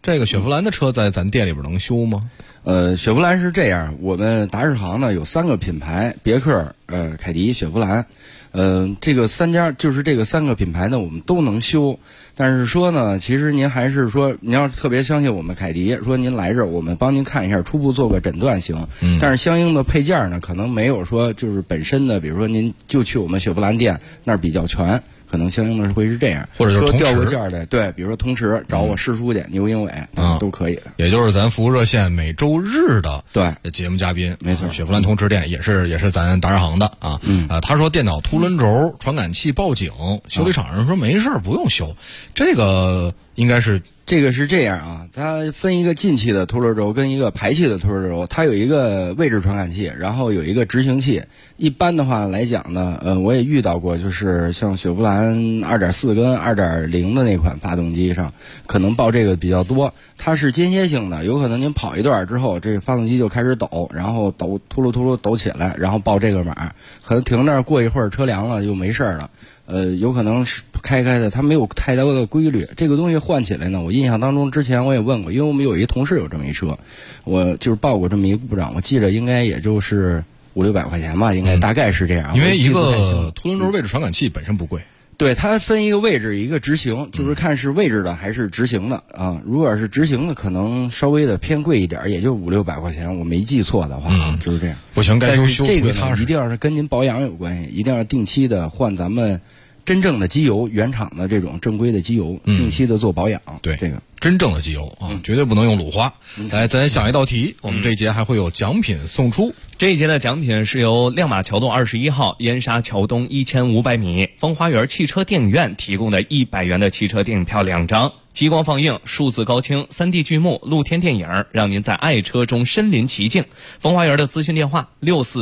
这个雪佛兰的车在咱店里边能修吗？ 雪佛兰是这样，我们达世行呢有3个品牌，别克、凯迪、雪佛兰。这个3家就是这个3个品牌呢，我们都能修。但是说呢，其实您还是说，您要是特别相信我们凯迪，说您来这儿，我们帮您看一下，初步做个诊断行。但是相应的配件呢，可能没有说就是本身的，比如说您就去我们雪佛兰店那儿比较全。可能相应的会是这样， 或者就是说调个件的，对，比如说同时找我师叔去，牛英伟都可以的。 也就是咱服务热线每周日的对节目嘉宾， 没错， 雪佛兰同驰店也是咱达世行的啊。他说电脑凸轮轴、传感器报警，修理厂人说没事儿，不用修，这个应该是。 这个是这样啊，它分一个进气的凸轮轴跟一个排气的凸轮轴，它有一个位置传感器，然后有一个执行器。一般的话来讲呢，我也遇到过，就是像雪佛兰 2.4 跟 2.0 的那款发动机上，可能报这个比较多。它是间歇性的，有可能您跑一段之后，这个发动机就开始抖，然后抖突噜抖起来，然后报这个码，可能停那儿过一会儿车凉了就没事了。有可能是开的，它没有太多的规律。这个东西换起来呢，我印象当中之前我也问过，因为我们有一同事有这么一车，我就是报过这么一个故障，我记着应该也就是500-600块钱吧，应该大概是这样。 因为一个凸轮轴位置传感器本身不贵。 对，它分一个位置一个执行，就是看是位置的还是执行的啊。如果是执行的，可能稍微的偏贵一点，也就500-600块钱，我没记错的话，就是这样。 不行，该修这个呢，一定要是跟您保养有关系，一定要定期的换咱们真正的机油，原厂的这种正规的机油，定期的做保养。 对， 这个真正的机油啊，绝对不能用鲁花。来，咱想一道题，我们这一节还会有奖品送出。 这一节的奖品是由亮马桥洞21号、燕莎桥东1500米风花园汽车电影院提供的100元的汽车电影票2张，激光放映、数字高清、3D 剧目、露天电影，让您在爱车中身临其境。风花园的咨询电话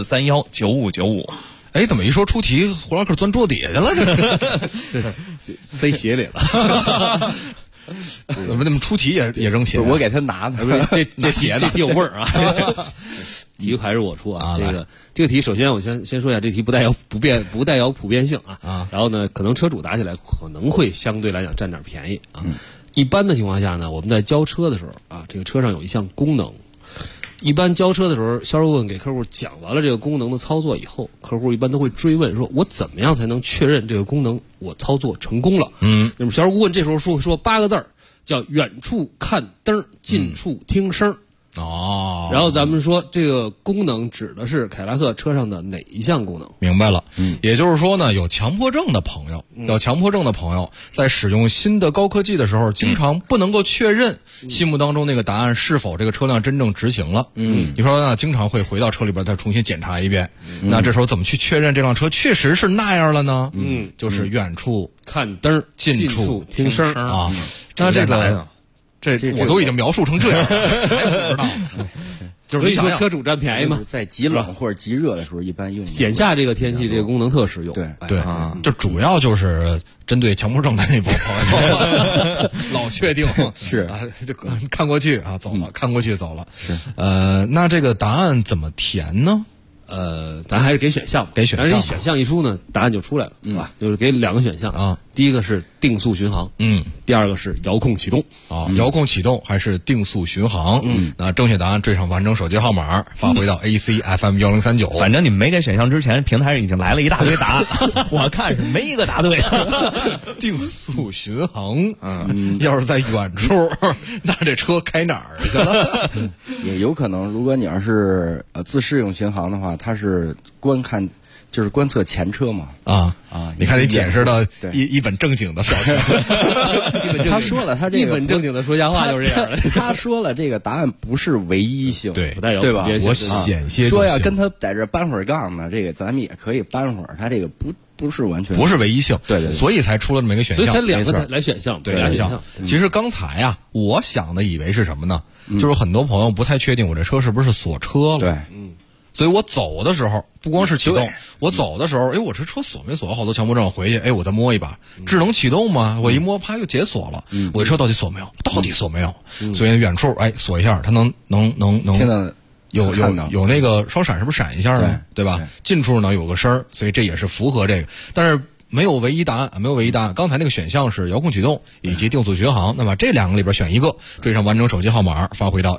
64319595。 哎，怎么一说出题，胡老克钻桌底下去了？ 这塞鞋里了。 怎么出题也扔鞋？ 我给他拿的， 这鞋这题有味儿啊！题还是我出啊。这个题，首先我先说一下，这题不带有普遍性啊。然后呢，可能车主答起来可能会相对来讲占点便宜啊。一般的情况下呢，我们在交车的时候啊，这个车上有一项功能。一般交车的时候，销售顾问给客户讲完了这个功能的操作以后，客户一般都会追问说：“我怎么样才能确认这个功能我操作成功了？”那么销售顾问这时候说8个字儿，叫“远处看灯，近处听声”。然后咱们说这个功能指的是凯迪拉克车上的哪一项功能？ 明白了。也就是说呢，有强迫症的朋友，在使用新的高科技的时候，经常不能够确认心目当中那个答案是否这个车辆真正执行了。你说呢？经常会回到车里边再重新检查一遍。那这时候怎么去确认这辆车确实是那样了呢？就是远处看灯，近处听声啊。那这个。这我都已经描述成这样了，还不知道。 所以说车主占便宜嘛， 在极冷或者极热的时候，一般用。 眼下这个天气，这个功能特实用。 对啊，就主要就是针对强迫症的那波朋友，老确定是啊，就看过去啊走了，看过去走了。是那这个答案怎么填呢？ 咱还是给选项，但是你选项一出呢，答案就出来了，是吧？就是给2个选项啊。第一个是定速巡航，第二个是遥控启动啊。遥控启动还是定速巡航？那正确答案缀上完整手机号码，发回到 ACFM1039。 反正你们没给选项之前，平台上已经来了一大堆答案，我看是没一个答对。 定速巡航，要是在远处，那这车开哪儿去了？ 也有可能，如果你要是自适应巡航的话，它是就是观测前车嘛。 你看你解释的一本正经的表情。 他说了，他这个一本正经的说瞎话就是这样的。 他说了，这个答案不是唯一性， 对， 对吧？ 我险些说要跟他在这搬会儿杠呢，这个咱们也可以搬会儿。他这个不是完全不是唯一性， 对， 所以才出了这么一个选项， 所以才2个来选项， 对选项。其实刚才呀，我想的以为是什么呢？就是很多朋友不太确定我这车是不是锁车了， 对， 所以我走的时候不光是启动，我走的时候，我这车锁没锁？好多强迫症回去，我再摸一把，智能启动嘛，我一摸，啪又解锁了。我这车到底锁没有？到底锁没有？所以远处锁一下，它能。 现在有那个双闪，是不是闪一下呢？对吧？近处呢有个声儿，所以这也是符合这个。但是没有唯一答案，没有唯一答案。刚才那个选项是遥控启动以及定速巡航，那么这两个里边选一个，追上完整手机号码，发回到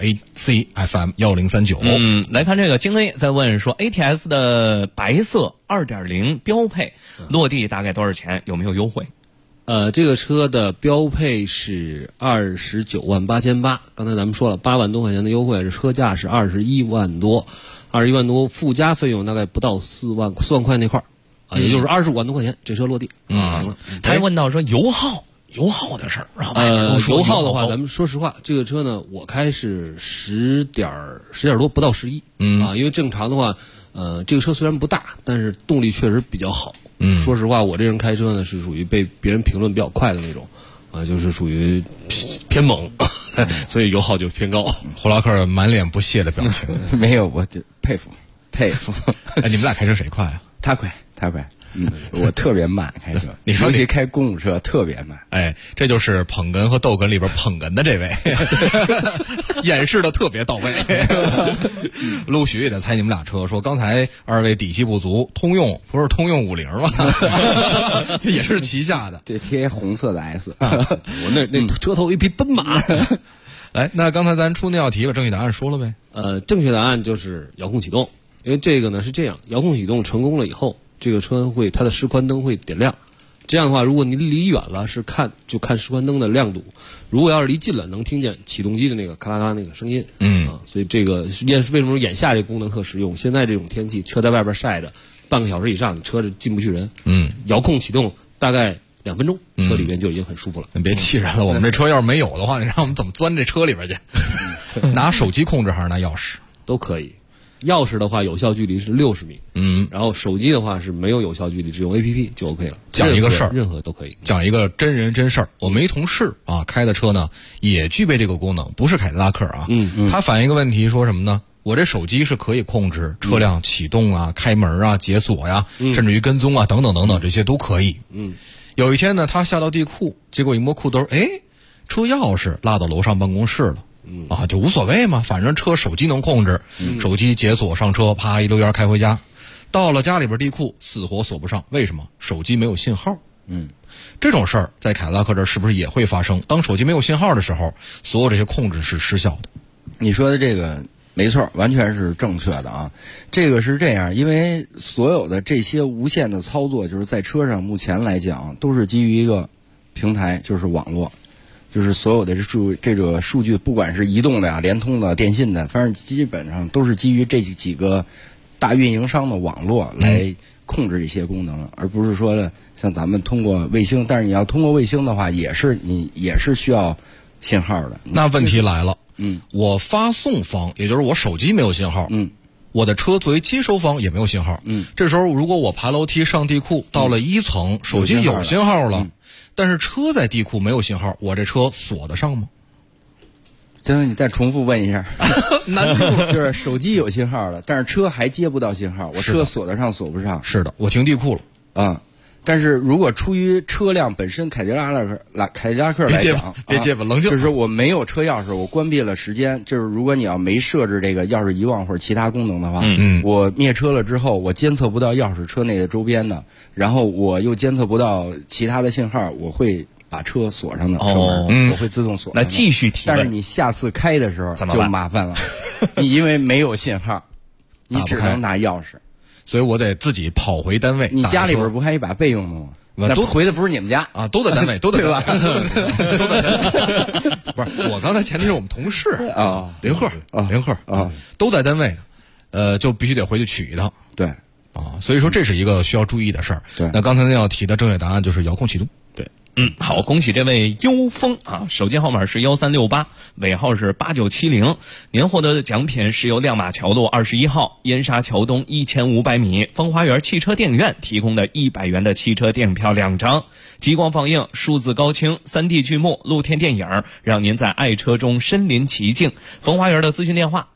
ACFM1039。 来看这个京 A 在问说 ATS 的白色 2.0 标配落地大概多少钱？有没有优惠？ 这个车的标配是29.888万，刚才咱们说了8万多块钱的优惠，这车价是21万多，21万多，附加费用大概不到4万块那块儿啊，也就是25万多块钱，这车落地行了。 他还问到说油耗的事儿， 油耗的话，咱们说实话，这个车呢，我开是10点多，不到11，啊，因为正常的话，这个车虽然不大，但是动力确实比较好。说实话，我这人开车呢是属于被别人评论比较快的那种，啊，就是属于偏猛，所以油耗就偏高。 胡拉克满脸不屑的表情， 没有，我就佩服。 哎，你们俩开车谁快啊？ 他快。我特别慢开车，尤其开公务车特别慢。 哎，这就是捧哏和逗哏里边捧哏的这位，演示的特别到位。陆许也在猜你们俩车，说刚才二位底气不足，通用不是通用50吗？也是旗下的， 对，贴红色的 S。 我那车头一匹奔马。 来，那刚才咱出那道题把正确答案说了呗？ 正确答案就是遥控启动，因为这个呢是这样，遥控启动成功了以后，这个车它的示宽灯会点亮。这样的话，如果你离远了就看示宽灯的亮度，如果要是离近了，能听见启动机的那个咔啦咔啦那个声音。所以这个为什么眼下这功能特实用？现在这种天气，车在外边晒着半个小时以上，车是进不去人。遥控启动大概2分钟，车里边就已经很舒服了。 你别气人了，我们这车要是没有的话，你让我们怎么钻这车里边去？拿手机控制还是拿钥匙？ 都可以。钥匙的话，有效距离是60米。然后手机的话是没有有效距离，只用 APP 就 OK 了。 讲一个事儿， 任何都可以。 讲一个真人真事儿。我们一同事啊，开的车呢也具备这个功能，不是凯迪拉克啊。他反映一个问题，说什么呢？我这手机是可以控制车辆启动啊、开门啊、解锁呀，甚至于跟踪啊等等等等，这些都可以。有一天呢，他下到地库，结果一摸裤兜，哎，车钥匙落到楼上办公室了。就无所谓嘛，反正手机能控制，手机解锁上车，啪一溜烟开回家。到了家里边地库，死活锁不上，为什么？手机没有信号。这种事儿在凯迪拉克这儿是不是也会发生？当手机没有信号的时候，所有这些控制是失效的。 你说的这个没错，完全是正确的啊。这个是这样，因为所有的这些无线的操作，就是在车上目前来讲都是基于一个平台，就是网络。就是所有的这个数据，不管是移动的呀、联通的、电信的，反正基本上都是基于这几个大运营商的网络来控制这些功能，而不是说的像咱们通过卫星。但是你要通过卫星的话，也是需要信号的。 那问题来了，我发送方，也就是我手机没有信号，我的车作为接收方也没有信号，这时候如果我爬楼梯上地库，到了1层，手机有信号了。但是车在地库没有信号，我这车锁得上吗？ 真的，你再重复问一下。难处就是手机有信号了，但是车还接不到信号，我车锁得上锁不上。 是的，我停地库了啊。但是如果出于车辆本身凯迪拉克来讲， 别结巴，冷静。 就是我没有车钥匙，我关闭了时间。就是如果你要没设置这个钥匙遗忘或者其他功能的话，我灭车了之后，我监测不到钥匙车内的周边的，然后我又监测不到其他的信号，我会把车锁上的车门，我会自动锁上的。 那继续提问。 但是你下次开的时候就麻烦了，你因为没有信号，你只能拿钥匙。 所以我得自己跑回单位。 你家里边不还一把备用的吗？那都回的不是你们家啊，都在单位，都在对吧？ 都在单位。不是，我刚才前提是我们同事啊，林鹤啊，都在单位，就必须得回去取一趟。 对啊，所以说这是一个需要注意的事儿。 对， 那刚才那道题的正确答案就是遥控启动。 对。好，恭喜这位优风啊，手机号码是1368，尾号是8970，您获得的奖品是由亮马桥路21号燕莎桥东1500米风花园汽车电影院提供的100元的汽车电影票2张，极光放映、数字高清、3D 剧目、露天电影，让您在爱车中身临其境。风花园的咨询电话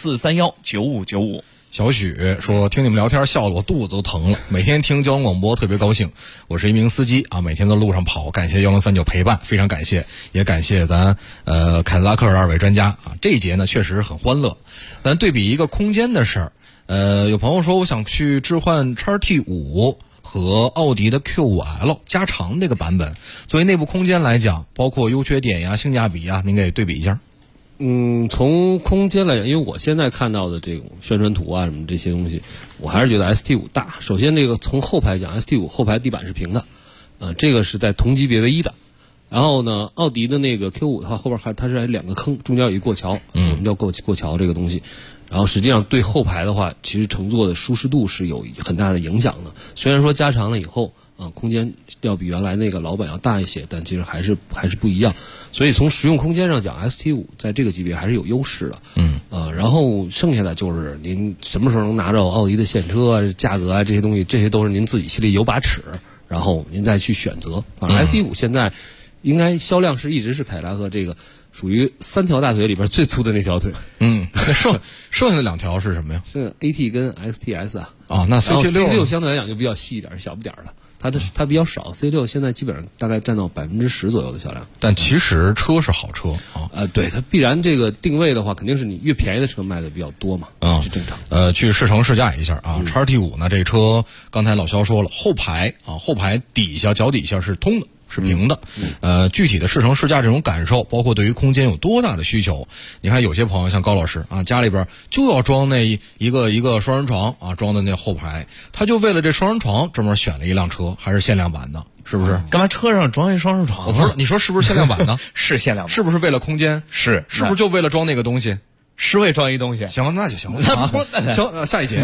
64319595。 小许说，听你们聊天笑得我肚子都疼了，每天听交通广播特别高兴。我是一名司机啊，每天在路上跑，感谢1039陪伴，非常感谢，也感谢咱凯迪拉克的2位专家啊。这一节呢确实很欢乐。咱对比一个空间的事儿，有朋友说我想去置换 XT5 和奥迪的 Q5L 加长这个版本，作为内部空间来讲，包括优缺点呀、性价比呀，您给对比一下。 从空间来讲，因为我现在看到的这种宣传图啊什么这些东西，我还是觉得 ST5 大。首先这个从后排讲 ，ST5 后排地板是平的，这个是在同级别唯一的。然后呢，奥迪的那个 Q5 的话，后边它是2个坑，中间有一过桥，我们叫过桥这个东西。然后实际上对后排的话，其实乘坐的舒适度是有很大的影响的。虽然说加长了以后空间要比原来那个老版要大一些，但其实还是不一样。所以从实用空间上讲 ，ST5 在这个级别还是有优势的。然后剩下的就是您什么时候能拿着奥迪的现车啊、价格啊这些东西，这些都是您自己心里有把尺，然后您再去选择。ST5 现在应该销量一直是凯迪拉克这个属于3条大腿里边最粗的那条腿。 剩下的2条是什么呀？ 是 AT 跟 XTS 啊。 那 C6 相对来讲就比较细一点，小不点的。它比较少 ，C6 现在基本上大概占到10%左右的销量。 但其实车是好车啊。 对，它必然这个定位的话，肯定是你越便宜的车卖的比较多嘛，是正常。 去试乘试驾一下啊。XT5 呢，这车刚才老肖说了，后排脚底下是通的。是平的，具体的试乘试驾这种感受，包括对于空间有多大的需求，你看有些朋友像高老师啊，家里边就要装那一个双人床啊，装的那后排，他就为了这双人床专门选了一辆车，还是限量版的，是不是？ 干嘛车上装一双人床？ 我不知道，你说是不是限量版呢？ 是限量版， 是不是为了空间？ 是不是就为了装那个东西？ 是为装一东西， 行，那就行了。行，下一节，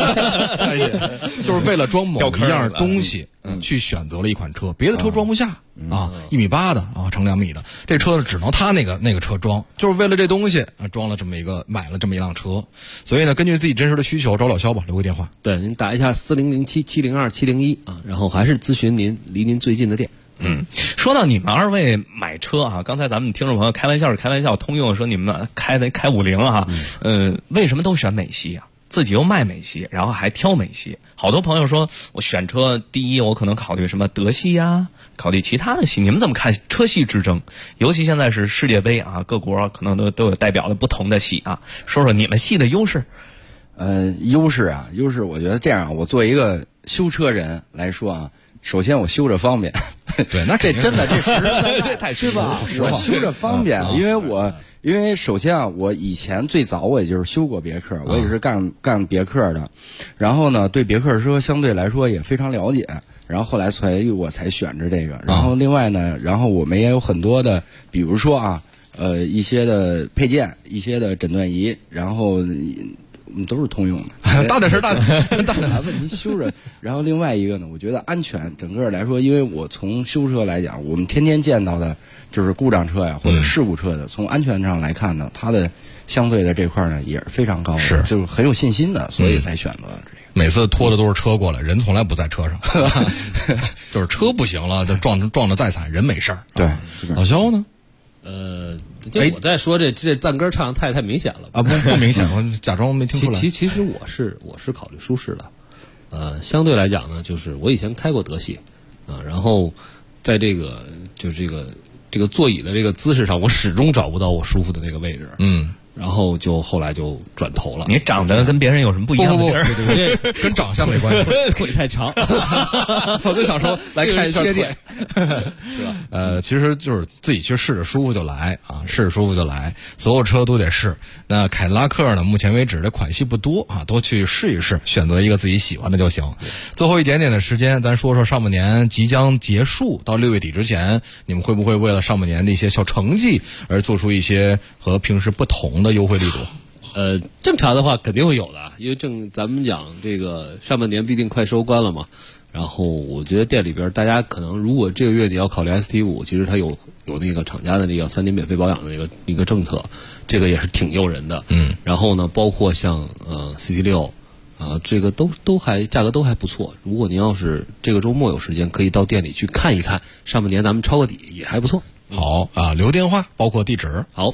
就是为了装某一样东西，去选择了一款车，别的车装不下，1.8米的乘2米的，这车只能他那个车装，就是为了这东西装了买了这么一辆车。所以呢，根据自己真实的需求找老肖吧，留个电话。 对，您打一下4007-702-701然后还是咨询离您最近的店。 说到你们2位买车啊，刚才咱们听众朋友开玩笑，通用说你们开50啊，为什么都选美系啊？自己又卖美系，然后还挑美系。好多朋友说我选车第一，我可能考虑什么德系啊，考虑其他的系。你们怎么看车系之争？尤其现在是世界杯啊，各国可能都有代表的不同的系啊。说说你们系的优势。 优势，我觉得这样，我作为一个修车人来说啊。首先我修着方便， 对，那这真的这实在这太是吧？我修着方便，因为首先啊，我以前最早我也就是修过别克，我也是干别克的，然后呢，对别克车相对来说也非常了解，然后后来我才选择这个，然后另外呢，然后我们也有很多的，比如说一些的配件，一些的诊断仪，然后。都是通用的， 大点声，大问题修着。然后另外一个呢，我觉得安全，整个来说，因为我从修车来讲，我们天天见到的就是故障车呀或者事故车的，从安全上来看呢，它的相对的这块呢也是非常高的，就是很有信心的，所以才选择这个。 每次拖的都是车过来，人从来不在车上，就是车不行了，就撞得再惨，人没事儿。 对， 老肖呢？ 我在说这赞歌唱太明显了啊！不明显，我假装没听出来。 其实我是考虑舒适的，相对来讲呢，就是我以前开过德系，然后在这个座椅的这个姿势上，我始终找不到我舒服的那个位置。然后后来就转头了。 你长得跟别人有什么不一样的地儿？ 对，跟长相没关系， 腿太长。 我就想说，来看一下腿，是吧？其实就是自己去试着舒服就来啊，试着舒服就来，所有车都得试。那凯迪拉克呢，目前为止的款系不多啊，都去试一试，选择一个自己喜欢的就行。最后一点点的时间，咱说说上半年即将结束，到6月底之前，你们会不会为了上半年的一些小成绩而做出一些和平时不同的优惠力度？ 正常的话肯定会有的，因为咱们讲这个上半年必定快收官了嘛。然后我觉得店里边大家可能如果这个月你要考虑 ST5，其实它有那个厂家的那个3年免费保养的一个政策，这个也是挺诱人的。然后呢，包括像CT6，这个都还价格都还不错。如果您要是这个周末有时间，可以到店里去看一看，上半年咱们抄个底也还不错。 好啊，留电话，包括地址。 好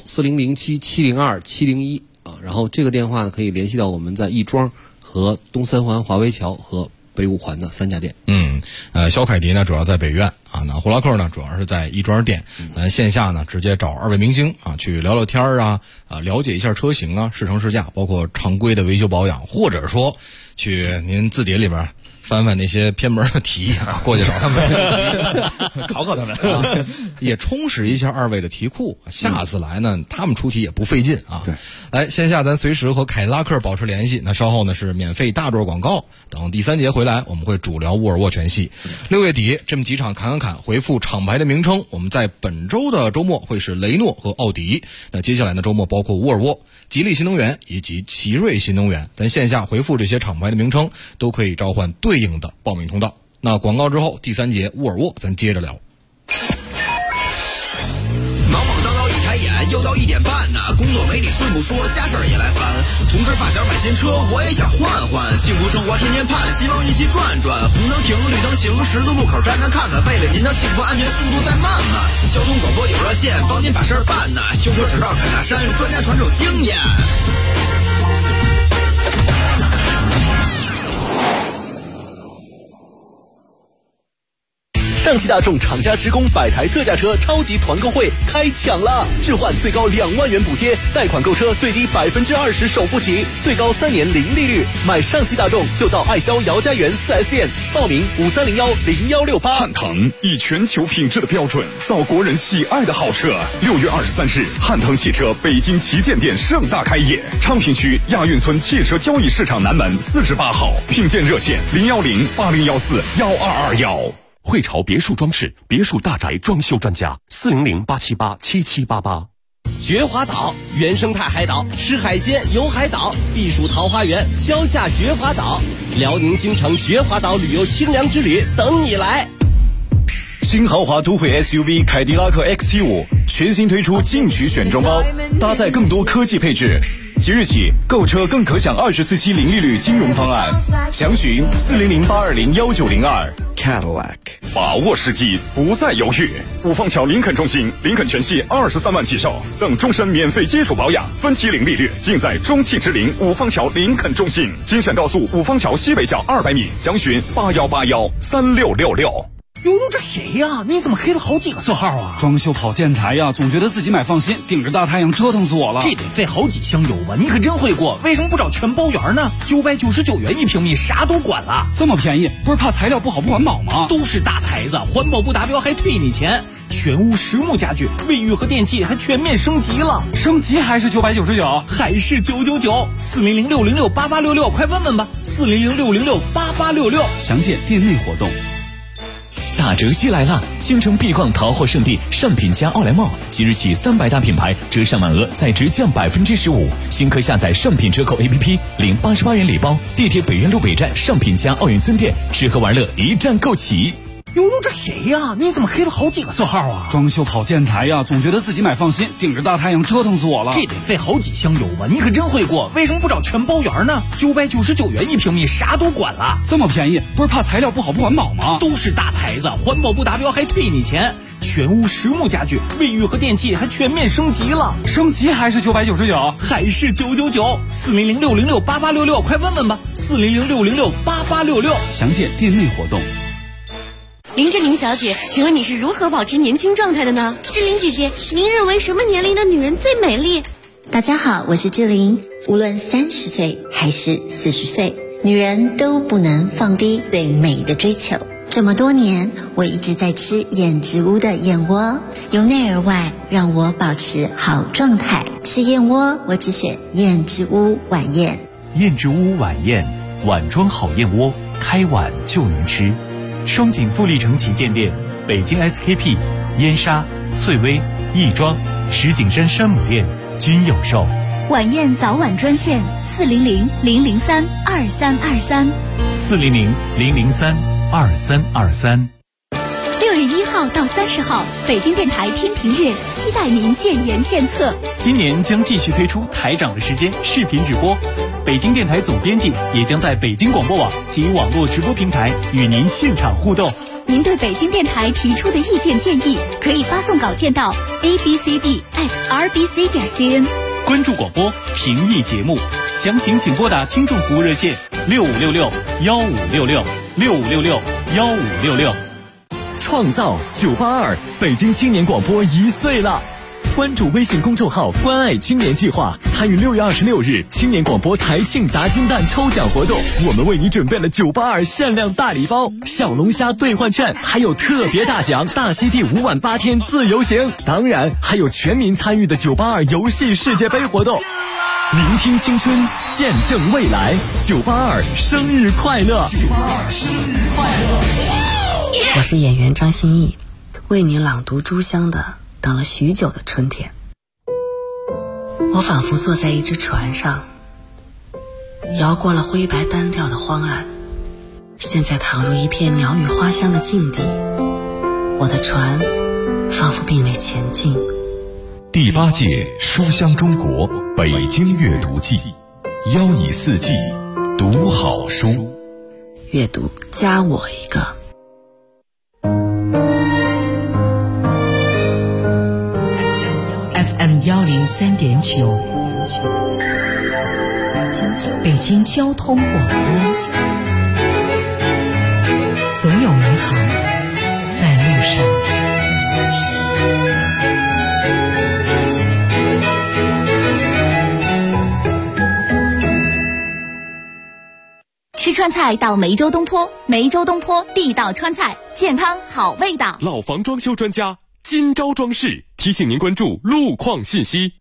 ，4007-702-701然后这个电话呢可以联系到我们在亦庄和东三环华威桥和北五环的3家店。 肖凯迪呢主要在北苑啊，那呼拉克呢主要是在亦庄店。线下呢直接找2位明星啊去聊聊天啊，了解一下车型啊，试乘试驾，包括常规的维修保养，或者说去您字典里边翻翻那些偏门的题啊，过去找他们考考他们啊，也充实一下二位的题库。下次来呢，他们出题也不费劲啊。 对， 来线下咱随时和凯迪拉克保持联系。那稍后呢是免费大段广告，等第3节回来，我们会主聊沃尔沃全系。6月底这么几场侃侃侃，回复厂牌的名称。我们在本周的周末会是雷诺和奥迪，那接下来的周末包括沃尔沃、吉利新能源以及奇瑞新能源。咱线下回复这些厂牌的名称，都可以召唤对应的报名通道。那广告之后，第3节沃尔沃咱接着聊。 忙忙叨叨一抬眼，又到1点半呢，工作没你顺不说，家事儿也来烦。同事发小买新车，我也想换换，幸福生活天天盼，希望一起转转。红灯停，绿灯行，十字路口站站看看，为了您的幸福安全，速度再慢慢。交通广播有热线，帮您把事儿办呢。修车只到凯大山，专家传授经验。 上汽大众厂家职工100台特价车超级团购会开抢了，置换最高2万元补贴，贷款购车最低20%首付起，最高3年零利率。买上汽大众就到爱肖姚家园4S店报名53010168。 汉腾以全球品质的标准造国人喜爱的好车。6月23日，汉腾汽车北京旗舰店盛大开业，昌平区亚运村汽车交易市场南门48号，聘建热线01080141221。 汇潮别墅装饰，别墅大宅装修专家，400-878-7788。 绝华岛原生态海岛，吃海鲜游海岛，避暑桃花源，消夏绝华岛，辽宁新城绝华岛旅游清凉之旅等你来。 新豪华都会 SUV 凯迪拉克 XT5 全新推出进取选装包，搭载更多科技配置。即日起购车更可享24期零利率金融方案，详询400-820-1902。 Cadillac， 把握时机，不再犹豫。五方桥林肯中心，林肯全系23万起售，赠终身免费基础保养，分期零利率，尽在中汽之林五方桥林肯中心。京沈高速五方桥西北角200米，详询81813666。 悠悠，这谁呀？你怎么黑了好几个色号啊？ 装修跑建材呀，总觉得自己买放心，顶着大太阳折腾死我了。 这得费好几箱油吧？你可真会过，为什么不找全包圆呢？999元1平米，啥都管了。 这么便宜，不是怕材料不好不环保吗？ 都是大牌子，环保不达标还退你钱。全屋实木家具、卫浴和电器还全面升级了， 升级还是999， 还是999？400-606-8866，快问问吧，400-606-8866， 详见店内活动。 打折季来了！京城必逛淘货圣地上品家奥莱茂，即日起300大品牌折上满额再直降15%。新客下载上品折扣 APP， 领88元礼包。地铁北苑路北站上品家奥运村店，吃喝玩乐一站购齐。 悠悠，这谁呀？你怎么黑了好几个色号啊？ 装修跑建材呀，总觉得自己买放心，顶着大太阳折腾死我了。 这得费好几箱油吧？你可真会过，为什么不找全包圆呢？999元1平米，啥都管了。 这么便宜，不是怕材料不好不环保吗？ 都是大牌子，环保不达标还退你钱。全屋实木家具、卫浴和电器还全面升级了， 升级还是999， 还是999？400-606-8866，快问问吧，400-606-8866， 详见店内活动。 林志玲小姐，请问你是如何保持年轻状态的呢？志玲姐姐，您认为什么年龄的女人最美丽？ 大家好，我是志玲。无论30岁还是40岁，女人都不能放低对美的追求。这么多年，我一直在吃燕之屋的燕窝，由内而外让我保持好状态。吃燕窝，我只选燕之屋晚宴。 燕之屋晚宴，碗装好燕窝，开碗就能吃。双井富力城旗舰店、北京 SKP、燕莎、翠微、亦庄、石景山山姆店均有售。 晚宴早晚专线400-003-2323。 400-003-2323。 6月1号到30号，北京电台听评月，期待您建言献策。 今年将继续推出台长的时间视频直播，北京电台总编辑也将在北京广播网及网络直播平台与您现场互动。 您对北京电台提出的意见建议，可以发送稿件到 abcd@rbc.cn。 关注广播，评议节目，详情请拨打听众服务热线6566-1566，6566-1566。 创造982，北京青年广播1岁了。 关注微信公众号“关爱青年计划”，参与6月26日青年广播台庆砸金蛋抽奖活动。我们为你准备了982限量大礼包、小龙虾兑换券，还有特别大奖大溪地5晚8天自由行，当然还有全民参与的982游戏世界杯活动。聆听青春，见证未来，982生日快乐！982生日快乐！ 我是演员张歆艺，为你朗读朱湘的《等了许久的春天》。我仿佛坐在一只船上，摇过了灰白单调的荒岸，现在躺入一片鸟语花香的境地。我的船仿佛并未前进。 第8届书香中国北京阅读季，邀你四季读好书。 阅读加我一个。 FM 103.9，北京交通广播，总有美好在路上。 吃川菜到梅州东坡，梅州东坡地道川菜，健康好味道。 老房装修专家金招装饰提醒您关注路况信息。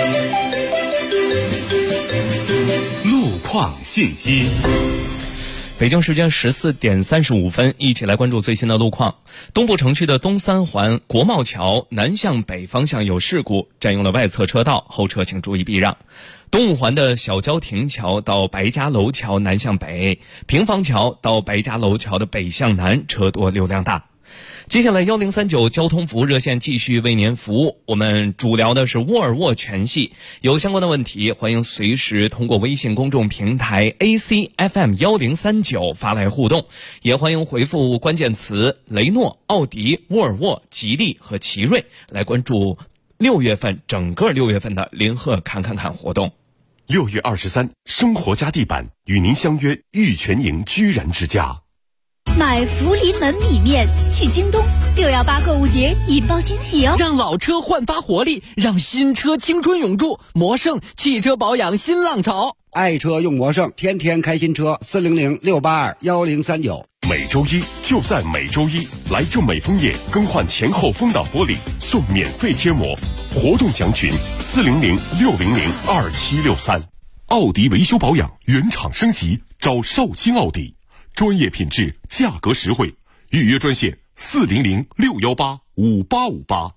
路况信息。 北京时间14点35分，一起来关注最新的路况。东部城区的东三环国贸桥南向北方向有事故，占用了外侧车道，后车请注意避让。东五环的小郊亭桥到白家楼桥南向北，平房桥到白家楼桥的北向南车多流量大。接下来1039交通服务热线继续为您服务，我们主聊的是沃尔沃全系，有相关的问题欢迎随时通过微信公众平台 ACFM 1039发来互动，也欢迎回复关键词雷诺、奥迪、沃尔沃、吉利和奇瑞来关注整个6月份的林鹤看看看活动。 6月23，生活家地板与您相约玉泉营居然之家。 买福临门米面去京东，618购物节引爆惊喜哦！ 让老车焕发活力，让新车青春永驻。魔盛汽车保养新浪潮， 爱车用魔盛，天天开新车，400-682-1039。 每周一就在每周一，来正美枫叶更换前后风挡玻璃送免费贴膜，活动详询400-600-2763。奥迪维修保养原厂升级，找绍兴奥迪。专业品质，价格实惠，预约专线400-618-5858。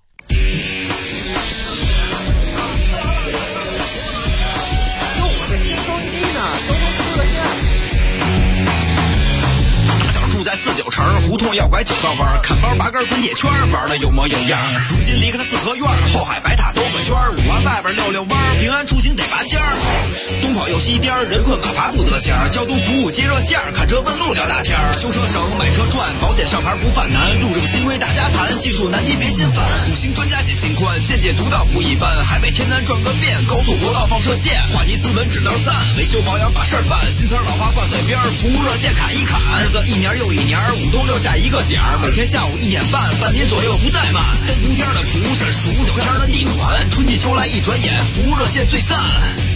在49城胡同要拐9道弯，看包拔根滚铁圈，玩的有模有样。如今离开了四合院，后海白塔兜个圈，5环外边溜弯，平安出行得拔尖儿。东跑又西颠，人困马乏不得闲。交通服务接热线，看车问路聊大天。修车省，买车赚，保险上牌不犯难。路政新规大家谈，技术难题别心烦。5星专家解心宽，见解独到不一般。海北天南转个遍，高速国道放射线。话题斯文只能赞，维修保养把事儿办。新词老话挂嘴边，服务热线砍一砍。日子一年又一年，5通6下一个点儿，每天下午1点半，半天左右不怠慢。3伏天的蒲是数9天的地暖，春季秋来一转眼，服务热线最赞。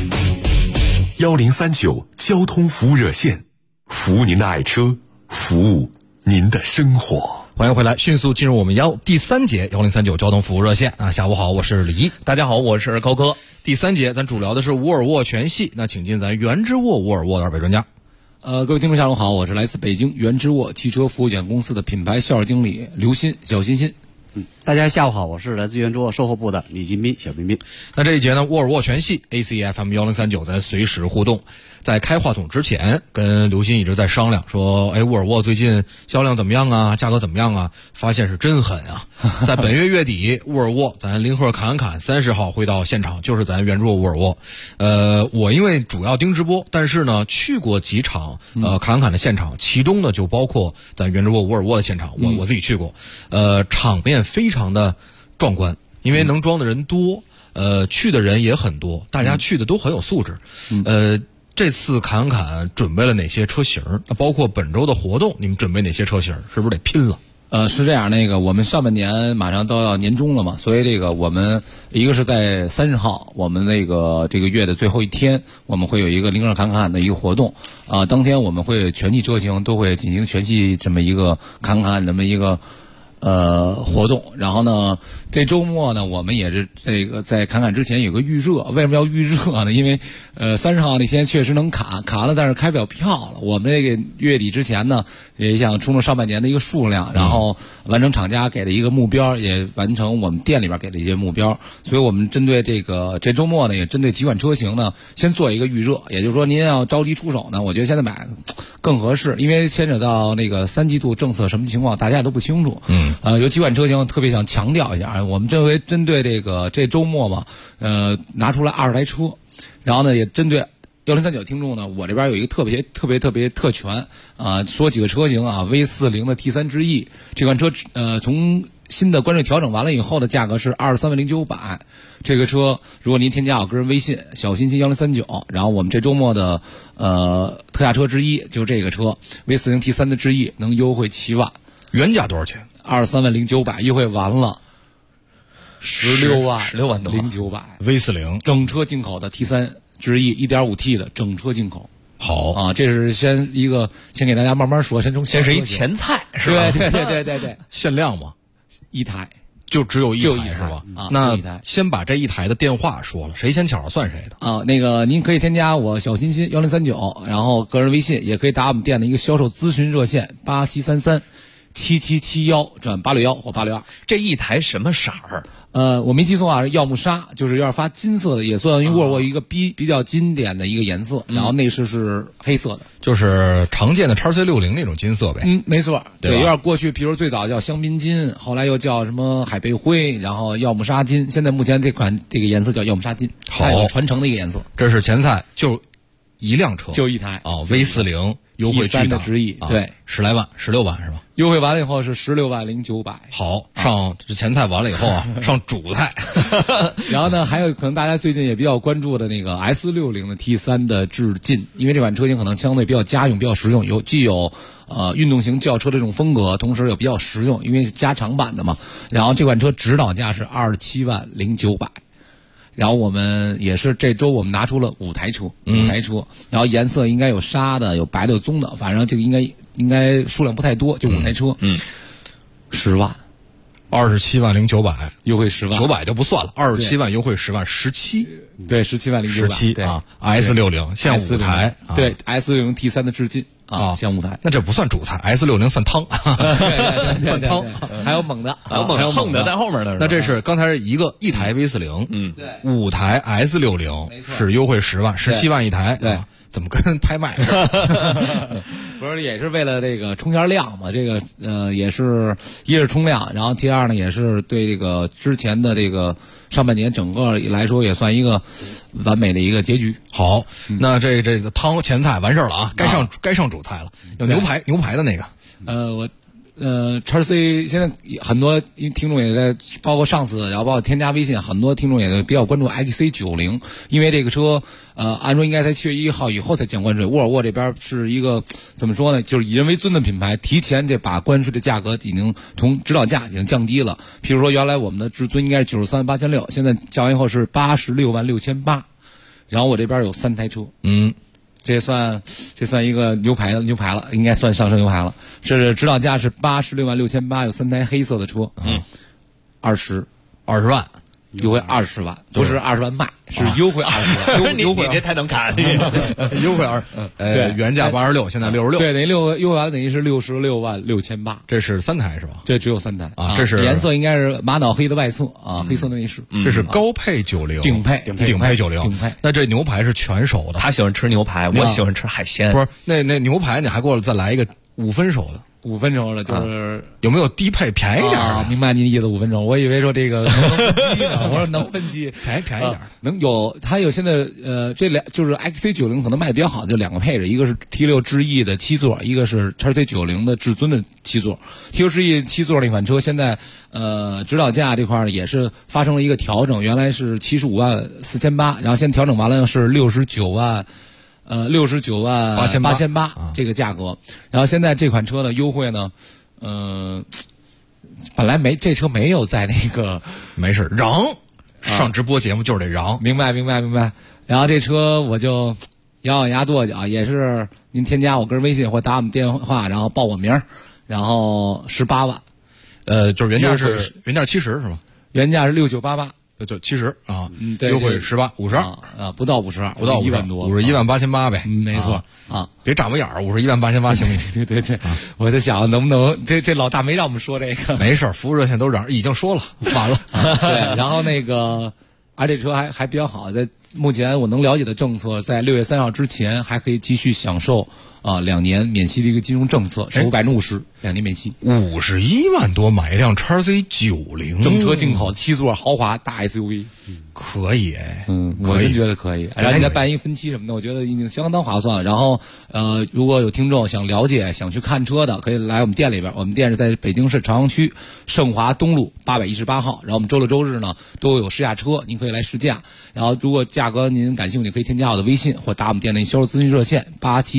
1039交通服务热线，服务您的爱车，服务您的生活。 欢迎回来，迅速进入我们第3节1039交通服务热线啊！下午好，我是李一， 大家好，我是高哥。 第3节咱主聊的是沃尔沃全系，那请进咱原之沃沃尔沃的2位专家。 各位听众下午好，我是来自北京原之沃汽车服务有限公司的品牌销售经理刘鑫小欣欣。 大家下午好，我是来自原之沃售后部的李金斌小彬彬。 那这一节呢，沃尔沃全系 ACFM 1039在随时互动。在开话筒之前，跟刘鑫一直在商量说，沃尔沃最近销量怎么样啊？价格怎么样啊？发现是真狠啊！在本月月底，沃尔沃咱林鹤侃30号会到现场，就是咱原之沃沃尔沃。我因为主要盯直播，但是呢去过几场侃的现场，其中呢就包括咱原之沃沃尔沃的现场，我自己去过，场面非常的壮观，因为能装的人多，去的人也很多，大家去的都很有素质。这次侃准备了哪些车型？包括本周的活动，你们准备哪些车型？是不是得拼了？ 是这样，我们上半年马上都要年终了嘛，所以我们一个是在30号，我们这个月的最后一天，我们会有一个零二侃侃的一个活动，当天我们会全系车型都会进行全系这么一个侃侃这么一个活动。然后呢，这周末呢，我们也是在侃侃之前有个预热。为什么要预热呢？因为30号那天确实能卡了，但是开不了票了。我们这个月底之前呢，也想冲着上半年的一个数量，然后完成厂家给的一个目标，也完成我们店里边给的一些目标。所以我们针对这周末呢，也针对几款车型呢，先做一个预热。也就是说，您要着急出手呢，我觉得现在买更合适，因为牵扯到3季度政策什么情况，大家都不清楚。有几款车型特别想强调一下，我们这回针对这周末嘛，拿出来20台车，然后呢也针对1039听众呢，我这边有一个特别特权说几个车型啊 ，V40 的 T3 之翼这款车，从新的关税调整完了以后的价格是23万0900，这个车如果您添加我个人微信小心心1039，然后我们这周末的特价车之一就是这个车 V40 T3 的之翼能优惠7万， 原价多少钱 ？23万0900，优惠完了16万多 0900。 V40 整车进口的 T3 之翼 1.5T 的整车进口。 好啊，这是先给大家慢慢说， 先是一前菜是吧？ 对， 限量吗？ 一台， 就只有一台是吧？那先把这一台的电话说了，谁先巧算谁的啊？您可以添加我小心心1039，然后个人微信，也可以打我们店的一个销售咨询热线87337771转861或862。 这一台什么色儿？ 我没记错啊，是耀木砂，就是有点发金色的，也算沃尔沃一个比较经典的一个颜色。然后内饰是黑色的， 就是常见的 XC60 那种金色呗。 没错， 对， 有点过去，比如最早叫香槟金，后来又叫什么海贝灰，然后耀木砂金，现在目前这个颜色叫耀木砂金，它有传承的一个颜色。 这是前菜，就一辆车， 就一台 V40 优惠巨大的之翼，对 ，10来万，16万是吧？ 优惠完了以后是16万0900。 好，上这前菜完了以后啊，上主菜。 然后呢，还有可能大家最近也比较关注的S60的 T3 的致敬，因为这款车型可能相对比较家用、比较实用，既有运动型轿车的这种风格，同时又比较实用，因为是加长版的嘛。然后这款车指导价是27万0900。然后我们也是这周我们拿出了5台车，然后颜色应该有纱的，有白的，有棕的，反正这个应该数量不太多，就5台车，10万 ，27万0900， 优惠10万 ，900就不算了，27万优惠10万，17， 对，17万0900， 对啊 ，S60 限5台， 对 ，S60 T3 的致敬。限5台， 那这不算主菜 ，S60 算汤， 算汤，还有猛的， 还有横的在后面的。 那这是刚才是一台 V40， 对 ，5台 S60是优惠10万，17万一台， 对， 怎么跟拍卖似的？ 不是，也是为了冲下量嘛，也是一是冲量，然后第二呢也是对之前的上半年整个来说也算一个完美的一个结局。 好，那这个汤前菜完事儿了啊，该上主菜了。有牛排的那个， XC 现在很多听众也在，包括上次，然后包括添加微信，很多听众也比较关注 XC90，因为这个车按说应该在7月1号以后才降关税。沃尔沃这边是一个怎么说呢，就是以人为尊的品牌，提前这把关税的价格已经从指导价已经降低了。譬如说原来我们的至尊应该是93万8600，现在降完以后是86万6800，然后我这边有3台车，这算一个牛排了，应该算上升牛排了。是指导价是86万6800，有3台黑色的车，20 万， 优惠20万，不是20万卖，是优惠20万。 优惠这太能看， 优惠对，原价86，现在66， 对，等于优惠完了等于是66万6800。 这是3台是吧？ 这只有3台啊，这是颜色应该是玛瑙黑的外色啊，黑色的内饰。 这是高配90， 顶配 90，顶配。那这牛排是全熟的， 他喜欢吃牛排，我喜欢吃海鲜。 不是，那牛排你还给我再来一个5分熟的。 5分熟的，就是有没有低配便宜点的？ 明白您的意思，5分熟。我以为说这个能分期呢，我说能分期， 便宜点， 能有。它有现在这俩就是 XC90 可能卖的比较好，就2个配置，一个是 T6 之翼的7座，一个是 XC90 的至尊的7座。T6 之翼7座那款车现在指导价这块也是发生了一个调整，原来是75万4800，然后现在调整完了是69万8800这个价格。然后现在这款车呢优惠呢， 本来这车没有在那个， 没事，嚷，上直播节目就是得嚷， 明白。然后这车我就咬牙跺脚，也是您添加我个人微信或打我们电话，然后报我名，然后18万， 就是原价70是吗？ 原价是6988。 就70啊， 对， 优惠18 52 啊，不到52， 不到 1万多 ，518800呗， 没错啊， 别眨巴眼儿，518800行不行？对，我在想能不能这老大没让我们说这个， 没事，服务热线都已经说了，完了， 对，然后那个。而这车还比较好，在目前我能了解的政策，在6月3号之前还可以继续享受2年免息的一个金融政策，首付50%，2年免息。 51万多买一辆XC90， 正车进口7座豪华大 SUV， 可以我真觉得可以。然后你再办一分期什么的，我觉得已经相当划算了。然后如果有听众想了解、想去看车的，可以来我们店里边。我们店是在北京市朝阳区盛华东路818号。然后我们周六周日呢都有试驾车，您可以来试驾。然后如果价格您感兴趣，可以添加我的微信或打我们店内销售咨询热线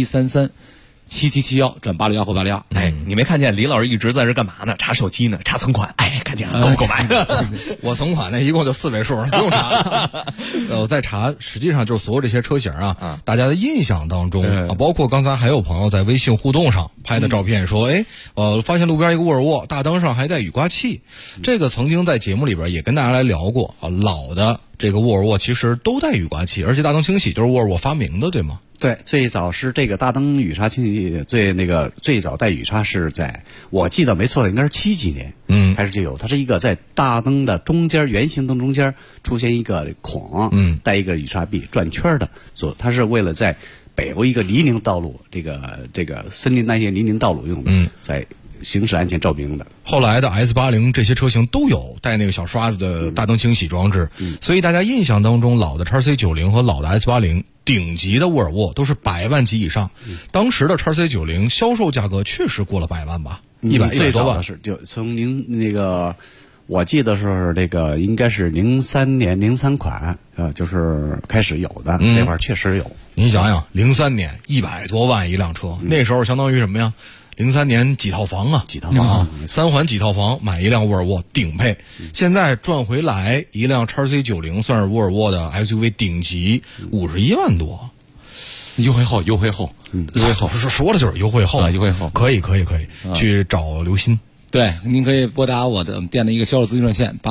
87337771转861或861。 哎，你没看见李老师一直在这干嘛呢？查手机呢，查存款。哎，看见了，购不购买？ 我存款那一共就4位数，不用查。我在查，实际上就是所有这些车型啊，大家的印象当中啊，包括刚才还有朋友在微信互动上拍的照片，说，发现路边一个沃尔沃大灯上还带雨刮器。这个曾经在节目里边也跟大家来聊过啊，老的这个沃尔沃其实都带雨刮器，而且大灯清洗就是沃尔沃发明的，对吗？ 对，最早是这个大灯雨刷清洗，最早带雨刷是在我记得没错的应该是70几年，开始就有。它是一个在大灯的中间，圆形灯中间出现一个孔，带一个雨刷臂转圈的做，它是为了在北欧一个泥泞道路，这个森林那些泥泞道路用的，在行驶安全照明的。 后来的 S80这些车型都有带那个小刷子的大灯清洗装置，所以大家印象当中老的 XC90 和老的 S80顶级的沃尔沃都是100万级以上。当时的 XC90 销售价格确实过了100万吧，100多万。 是就从您那个我记得是这个应该是03年03款就是开始有的，那会儿确实有。 你想想03年100多万一辆车，那时候相当于什么呀？03年几套房啊，3环几套房买一辆沃尔沃顶配。现在赚回来一辆 XC90 算是沃尔沃的 SUV 顶级，51万多， 优惠后， 说的就是优惠后，可以去找刘鑫。 对，您可以拨打我的店的一个销售咨询热线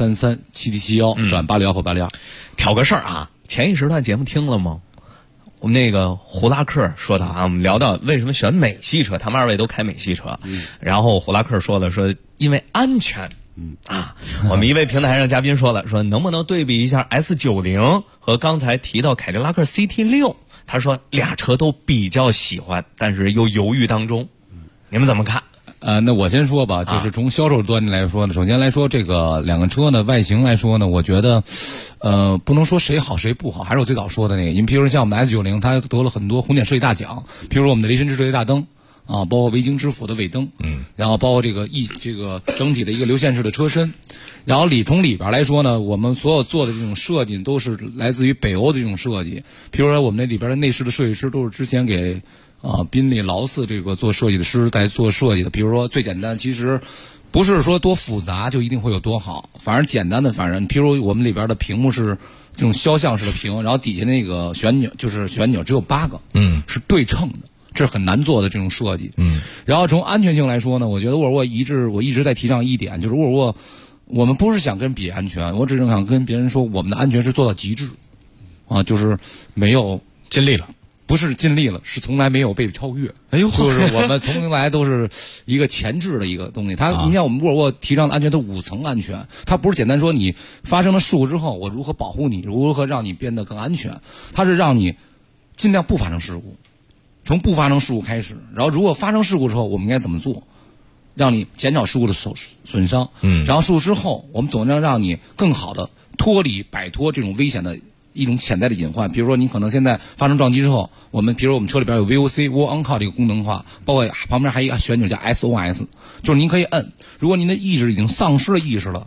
87337771转861或861。 挑个事儿啊，前一时段节目听了吗？我们那个胡拉克说的啊，我们聊到为什么选美系车，他们2位都开美系车，然后胡拉克说因为安全，我们一位平台上嘉宾说能不能对比一下 S90 和刚才提到凯迪拉克 CT6，他说俩车都比较喜欢，但是又犹豫当中，你们怎么看？ 那我先说吧，就是从销售端来说呢，首先来说这个两个车呢外形来说呢，我觉得不能说谁好谁不好，还是我最早说的那个，因为譬如像我们 S90 它得了很多红点设计大奖，譬如我们的雷神之锤大灯啊，包括维京之斧的尾灯，然后包括这个整体的一个流线式的车身，然后从里边来说呢，我们所有做的这种设计都是来自于北欧的这种设计，譬如说我们那里边的内饰的设计师都是之前给宾利劳斯这个做设计的师在做设计的。比如说最简单，其实不是说多复杂就一定会有多好，反正简单的，譬如我们里边的屏幕是这种肖像式的屏，然后底下那个旋钮只有8个，是对称的，这是很难做的这种设计。然后从安全性来说呢，我觉得沃尔沃我一直在提倡一点，就是沃尔沃我们不是想跟别人安全，我只是想跟别人说我们的安全是做到极致就是没有尽力了。 不是尽力了，是从来没有被超越。就是我们从来都是一个前置的一个东西。你像我们沃尔沃提倡的安全都5层安全，它不是简单说你发生了事故之后，我如何保护你，如何让你变得更安全，它是让你尽量不发生事故，从不发生事故开始，然后如果发生事故之后，我们应该怎么做，让你减少事故的损伤。然后事故之后，我们总要让你更好的摆脱这种危险的一种潜在的隐患。比如说你可能现在发生撞击之后，比如我们车里边有 VOC War on Call 这个功能化，包括旁边还有一个旋钮叫 SOS， 就是您可以摁，如果您的意识已经丧失了意识了，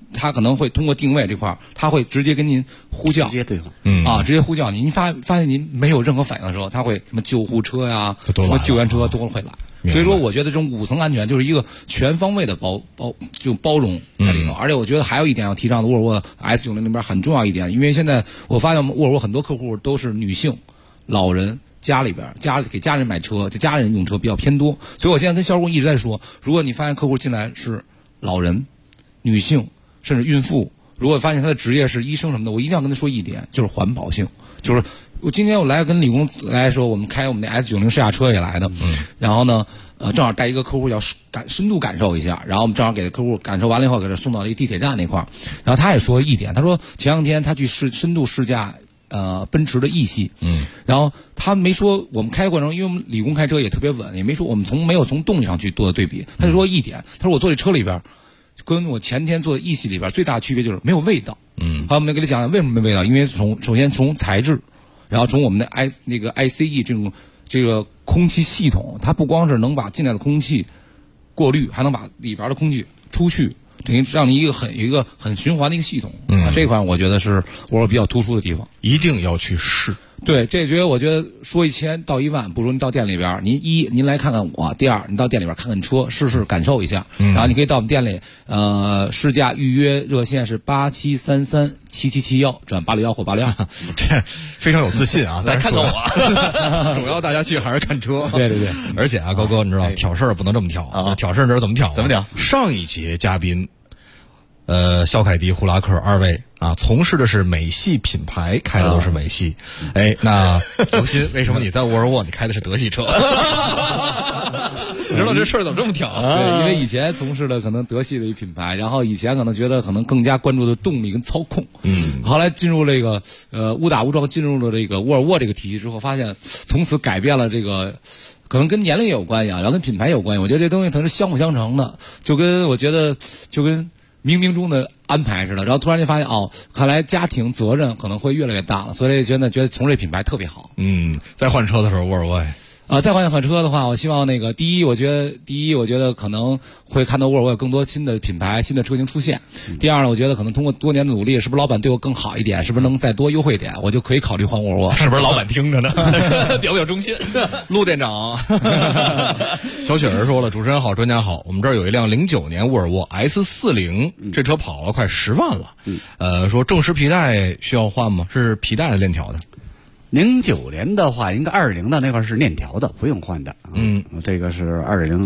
它可能会通过定位这块儿，它会直接跟您呼叫， 直接对话， 直接呼叫您。您发现您没有任何反应的时候，它会什么救护车呀、什么救援车都会来。所以说，我觉得这种5层安全就是一个全方位的包容在里头。而且我觉得还有一点要提倡的，沃尔沃 S90里边很重要一点，因为现在我发现沃尔沃很多客户都是女性、老人。家里边给家人买车，就家人用车比较偏多，所以我现在跟销售工一直在说，如果你发现客户进来是老人、女性甚至孕妇，如果发现他的职业是医生什么的，我一定要跟他说一点，就是环保性。就是我今天我来跟李工来说，我们开我们的 S90试驾车也来的，然后呢，正好带一个客户要深度感受一下，然后我们正好给客户感受完了以后，给他送到一个地铁站那块儿，然后他也说一点，他说前两天他去深度试驾。奔驰的 E 系，然后他没说我们开过程中，因为我们理工开车也特别稳，也没说我们没有从动力上去做的对比。他就说一点，他说我坐这车里边，跟我前天坐的 E 系里边最大的区别就是没有味道。好，我们给他讲为什么没味道，因为首先从材质，然后从我们的 ICE 这个空气系统，它不光是能把进来的空气过滤，还能把里边的空气出去。等于让你有一个很循环的一个系统，这块我觉得是我比较突出的地方， 一定要去试。 对，这我觉得说1000到1万，不如你到店里边，您来看看我；第二，你到店里边看看车，试感受一下。然后你可以到我们店里，试驾预约热线是87337771转861或861， 这非常有自信啊！ 来看看我， 主要大家去还是看车。 对， 而且啊，高哥，你知道挑事儿不能这么挑啊！挑事儿你知道怎么挑？ 怎么挑？ 上一节嘉宾。肖凯迪、胡拉克二位啊，从事的是美系品牌，开的都是美系。那刘鑫，为什么你在沃尔沃，你开的是德系车？你知道这事儿怎么这么挑？ 对，因为以前从事的可能德系的一品牌，然后以前可能觉得可能更加关注的动力跟操控。后来进入这个误打误撞进入了这个沃尔沃这个体系之后，发现从此改变了这个。可能跟年龄也有关系啊，然后跟品牌有关系。我觉得这东西它是相辅相成的，就跟冥冥中的安排似的，然后突然间发现看来家庭责任可能会越来越大了，所以觉得从这品牌特别好。 再换车的时候，沃尔沃。 再换车的话，我希望第一，我觉得可能会看到沃尔沃有更多新的品牌、新的车型出现。第二呢，我觉得可能通过多年的努力，是不是老板对我更好一点？是不是能再多优惠一点？我就可以考虑换沃尔沃。 是不是老板听着呢？表忠心。 陆店长，小雪儿说了，主持人好，专家好，我们这儿有一辆09年沃尔沃 S40，这车跑了快10万了。说正时皮带需要换吗？是皮带的链条的。 09年的话，应该2.0的那块是链条的，不用换的。这个是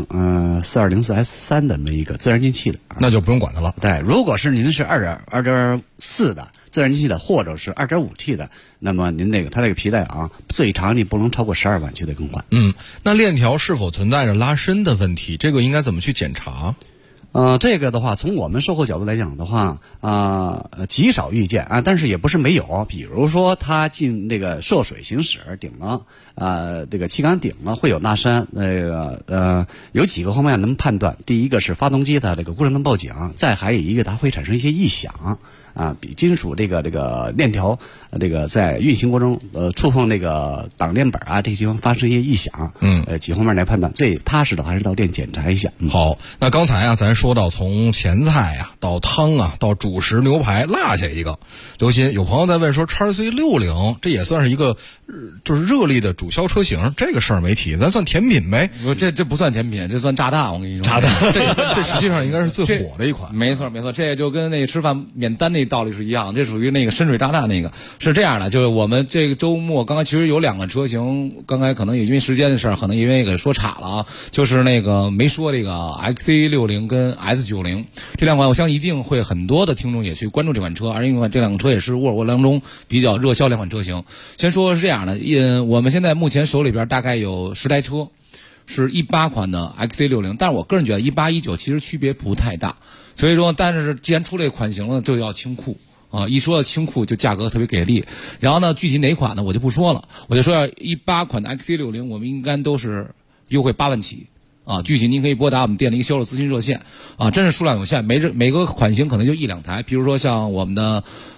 2.04204S3的那么一个自然进气的， 那就不用管它了。 对，如果是您是2.4的自然进气的，或者是2.5T 的，那么您它这个皮带最长你不能超过12万就得更换。 那链条是否存在着拉伸的问题？这个应该怎么去检查？ 这个的话，从我们售后角度来讲的话，极少遇见啊，但是也不是没有。比如说，它进那个涉水行驶顶了，这个气缸顶了会有拉伸。有几个方面能判断。第一个是发动机的这个故障灯报警，再还有一个它会产生一些异响。比金属这个链条，在运行过程中，触碰那个挡链板这些地方发生一些异响。几方面来判断，最踏实的还是到店检查一下。 好，那刚才咱说到从咸菜到汤到主食牛排，落下一个。刘鑫，有朋友在问说，XC60这也算是一个就是热力的主销车型，这个事儿没提，咱算甜品呗？ 这不算甜品，这算炸弹。我跟你说， 炸弹，这实际上应该是最火的一款。 没错，这就跟吃饭免单那道理是一样，这属于深水炸弹。是这样的，就是我们这个周末刚才其实有2个车型，刚才可能也因为时间的事儿，可能因为给说岔了就是没说这个 XC60跟 S90这2款，我相信一定会很多的听众也去关注这款车，而因为这2个车也是沃尔沃当中比较热销2款车型。先说是这样的，我们现在目前手里边大概有10台车。是18款的 XC60，但是我个人觉得18、19其实区别不太大，所以说，但是既然出这款型了，就要清库一说到清库就价格特别给力。然后呢，具体哪款呢我就不说了，我就说18款的 XC60，我们应该都是优惠8万起。具体您可以拨打我们店的一个销售咨询热线真是数量有限，每个款型可能就1-2台。比如说像我们的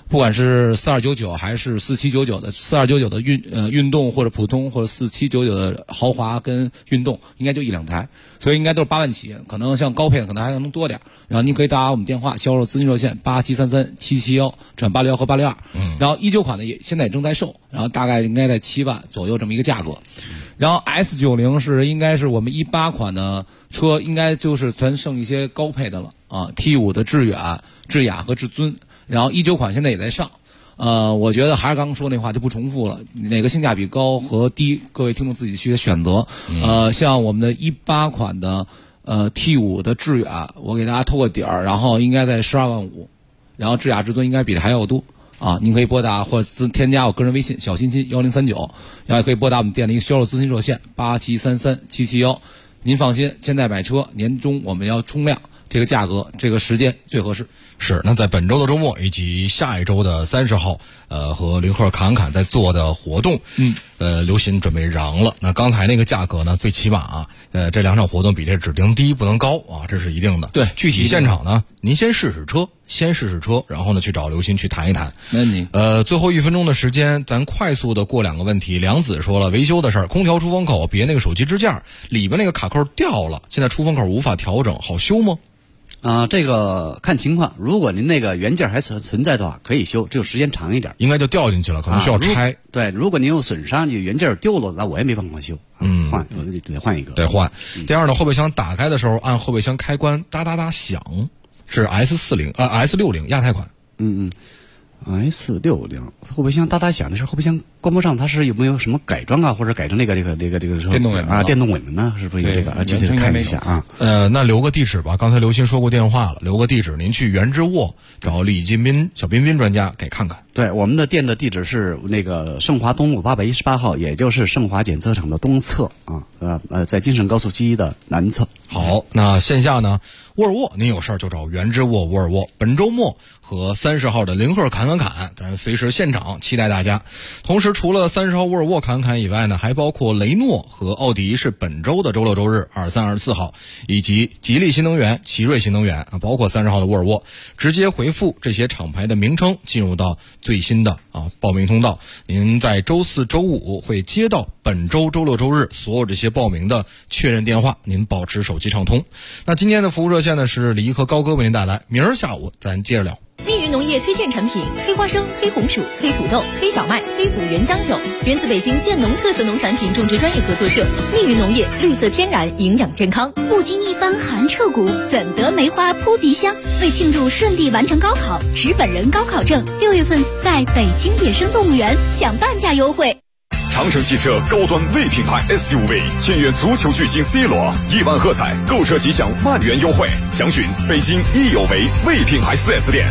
不管是4299还是4799的，4299的运动或者普通，或者4799的豪华跟运动，应该就1-2台，所以应该都是8万起，可能像高配的可能还能多点。然后您可以打我们电话销售咨询热线87337771转861和862，然后19款的现在也正在售，然后大概应该在7万左右这么一个价格。然后 S90应该是我们18款的车，应该就是全剩一些高配的了啊 ，T5 的致远、致雅和至尊。然后19款现在也在上，我觉得还是刚刚说那话就不重复了，哪个性价比高和低，各位听众自己去选择。像我们的18款的T5 的致远，我给大家透个底儿，然后应该在12万5，然后致雅至尊应该比这还要多啊。您可以拨打或者添加我个人微信小心心1039，然后也可以拨打我们店的一个销售咨询热线87337771。您放心，现在买车年终我们要冲量，这个价格这个时间最合适。 是，那在本周的周末以及下一周的30号，和林克侃侃在做的活动，刘鑫准备瓤了。那刚才那个价格呢，最起码这2场活动比这指定低不能高啊，这是一定的。 对， 具体现场呢，您先试试车，然后呢去找刘鑫去谈一谈。 那你最后1分钟的时间，咱快速的过2个问题。梁子说了维修的事儿，空调出风口别那个手机支架里边那个卡扣掉了，现在出风口无法调整，好修吗？ 这个看情况，如果您那个原件还存在的话，可以修，只有时间长一点。 应该就掉进去了，可能需要拆。 对，如果您有损伤，你原件丢了，那我也没办法修。得换一个。 得换。第二呢，后备箱打开的时候按后备箱开关哒哒哒响，是 S60亚太款。 S60后备箱哒哒响的是后备箱关不上，它是有没有什么改装啊，或者改成这个电动尾门啊？电动尾门呢？是不是有这个？具体的看一下啊。 那留个地址吧，刚才刘鑫说过电话了，留个地址，您去原之沃找李进斌小彬彬专家给看看。 对，我们的店的地址是那个盛华东路818号，也就是盛华检测厂的东侧啊，在京沈高速7的南侧。 好，那线下呢，沃尔沃您有事儿就找原之沃沃尔沃。本周末和30号的林克侃，咱随时现场期待大家。同时，除了30号沃尔沃侃以外呢，还包括雷诺和奥迪是本周的周六周日23、24号，以及吉利新能源、奇瑞新能源啊，包括30号的沃尔沃。直接回复这些厂牌的名称，进入到最新的报名通道。您在周4、周5会接到本周周六周日所有这些报名的确认电话，您保持手机畅通。那今天的服务热线呢是李一和高哥为您带来，明儿下午咱接着聊。 密云农业推荐产品：黑花生、黑红薯、黑土豆、黑小麦、黑虎原浆酒，源自北京建农特色农产品种植专业合作社。密云农业，绿色天然，营养健康。 不经一番寒彻骨，怎得梅花扑鼻香？为庆祝顺利完成高考，持本人高考证，6月份在北京野生动物园享半价优惠。 长城汽车高端 V 品牌 SUV 签约足球巨星 C 罗，1万喝彩，购车即享万元优惠。详询北京益有为 V 品牌 4S 店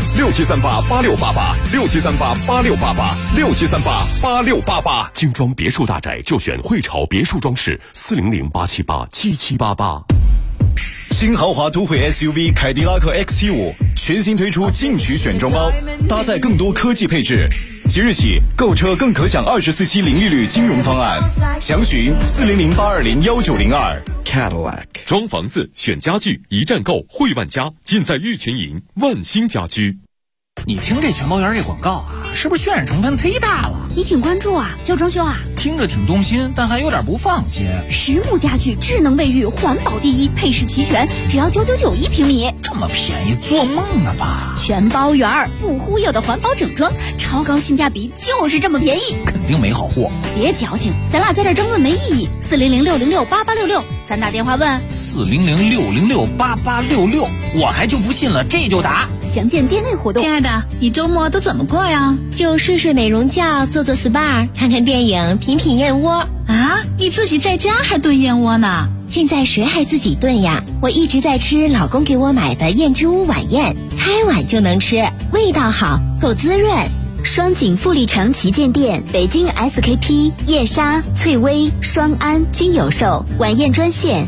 ，67388688，67388688，67388688。 精装别墅大宅就选汇潮别墅装饰，400-878-7788。 新豪华都会 SUV 凯迪拉克 XT5 全新推出进取选装包，搭载更多科技配置。即日起购车更可享24期零利率金融方案，详询400-820-1902。 Cadillac 装房子选家具一站购汇万家，尽在玉群营万兴家居。 你听这全包园这广告啊，是不是渲染成分忒大了？ 你挺关注啊，要装修啊？ 听着挺动心，但还有点不放心。 实木家具，智能卫浴，环保第一，配饰齐全，只要999一平米。 这么便宜，做梦呢吧？ 全包园不忽悠的环保整装，超高性价比，就是这么便宜。 肯定没好货。 别矫情，咱俩在这争论没意义。400-606-8866，咱打电话问。 400-606-8866，我还就不信了，这就打。 详见店内活动。 亲爱的，你周末都怎么过呀？ 就睡睡美容觉，做做 SPA， 看看电影，品品燕窝。 啊，你自己在家还炖燕窝呢？ 现在谁还自己炖呀？我一直在吃老公给我买的燕之屋晚宴，开碗就能吃，味道好，够滋润。 双井富力城旗舰店、北京 SKP、燕莎、翠微、双安均有售。晚宴专线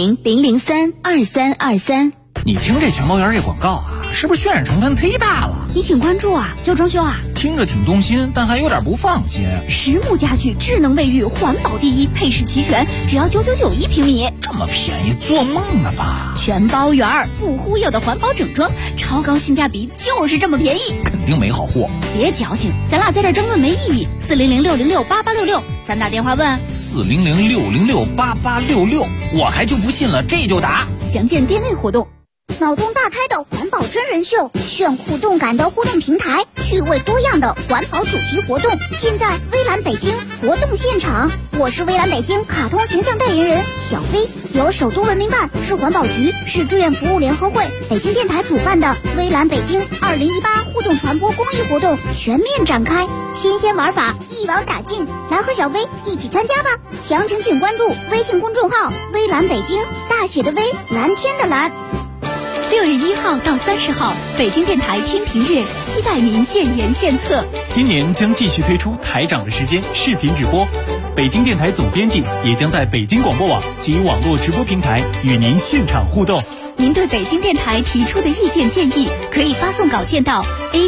400-003-2323，400-003-2323。 你听这全包园这广告啊，是不是渲染成分忒大了？ 你挺关注啊？要装修啊？ 听着挺动心，但还有点不放心。 实木家具，智能卫浴，环保第一，配饰齐全，只要9991平米。 这么便宜，做梦呢吧？ 全包圆儿，不忽悠的环保整装，超高性价比，就是这么便宜。 肯定没好货。 别矫情，咱俩在这争论没意义。400-606-8866，咱打电话问。 400-606-8866，我还就不信了，这就打。 详见店内活动。 脑洞大开的环保真人秀，炫酷动感的互动平台，趣味多样的环保主题活动，尽在微蓝北京活动现场。我是微蓝北京卡通形象代言人小飞，由首都文明办、市环保局、市志愿服务联合会、北京电台主办的微蓝北京2018互动传播公益活动全面展开，新鲜玩法一网打尽，来和小飞一起参加吧！详情请关注微信公众号微蓝北京，大写的微，蓝天的蓝。 6月1号到30号，北京电台听评月，期待您建言献策。 今年将继续推出台长的时间视频直播，北京电台总编辑也将在北京广播网及网络直播平台与您现场互动。 您对北京电台提出的意见建议，可以发送稿件到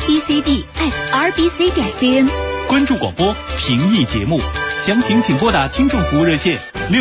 abcd@rbc.cn。 关注广播，评议节目，详情请拨打听众服务热线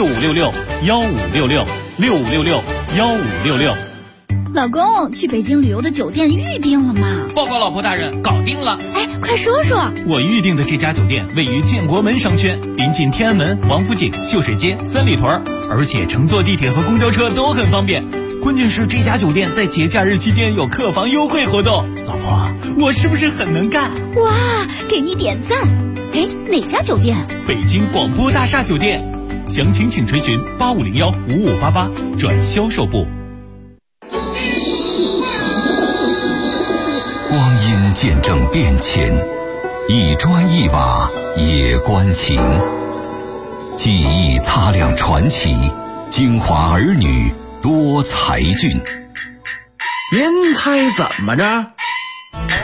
6566-1566，6566-1566。 老公，去北京旅游的酒店预定了吗？ 报告老婆大人，搞定了。 哎，快说说。 我预定的这家酒店位于建国门商圈，临近天安门、王府井、秀水街、三里屯，而且乘坐地铁和公交车都很方便。关键是这家酒店在节假日期间有客房优惠活动。老婆，我是不是很能干？ 哇，给你点赞。哎，哪家酒店？ 北京广播大厦酒店。详情请垂询8501-5588转销售部。 光阴见证变迁，一砖一瓦也关情。记忆擦亮传奇，京华儿女多才俊。 您猜怎么着？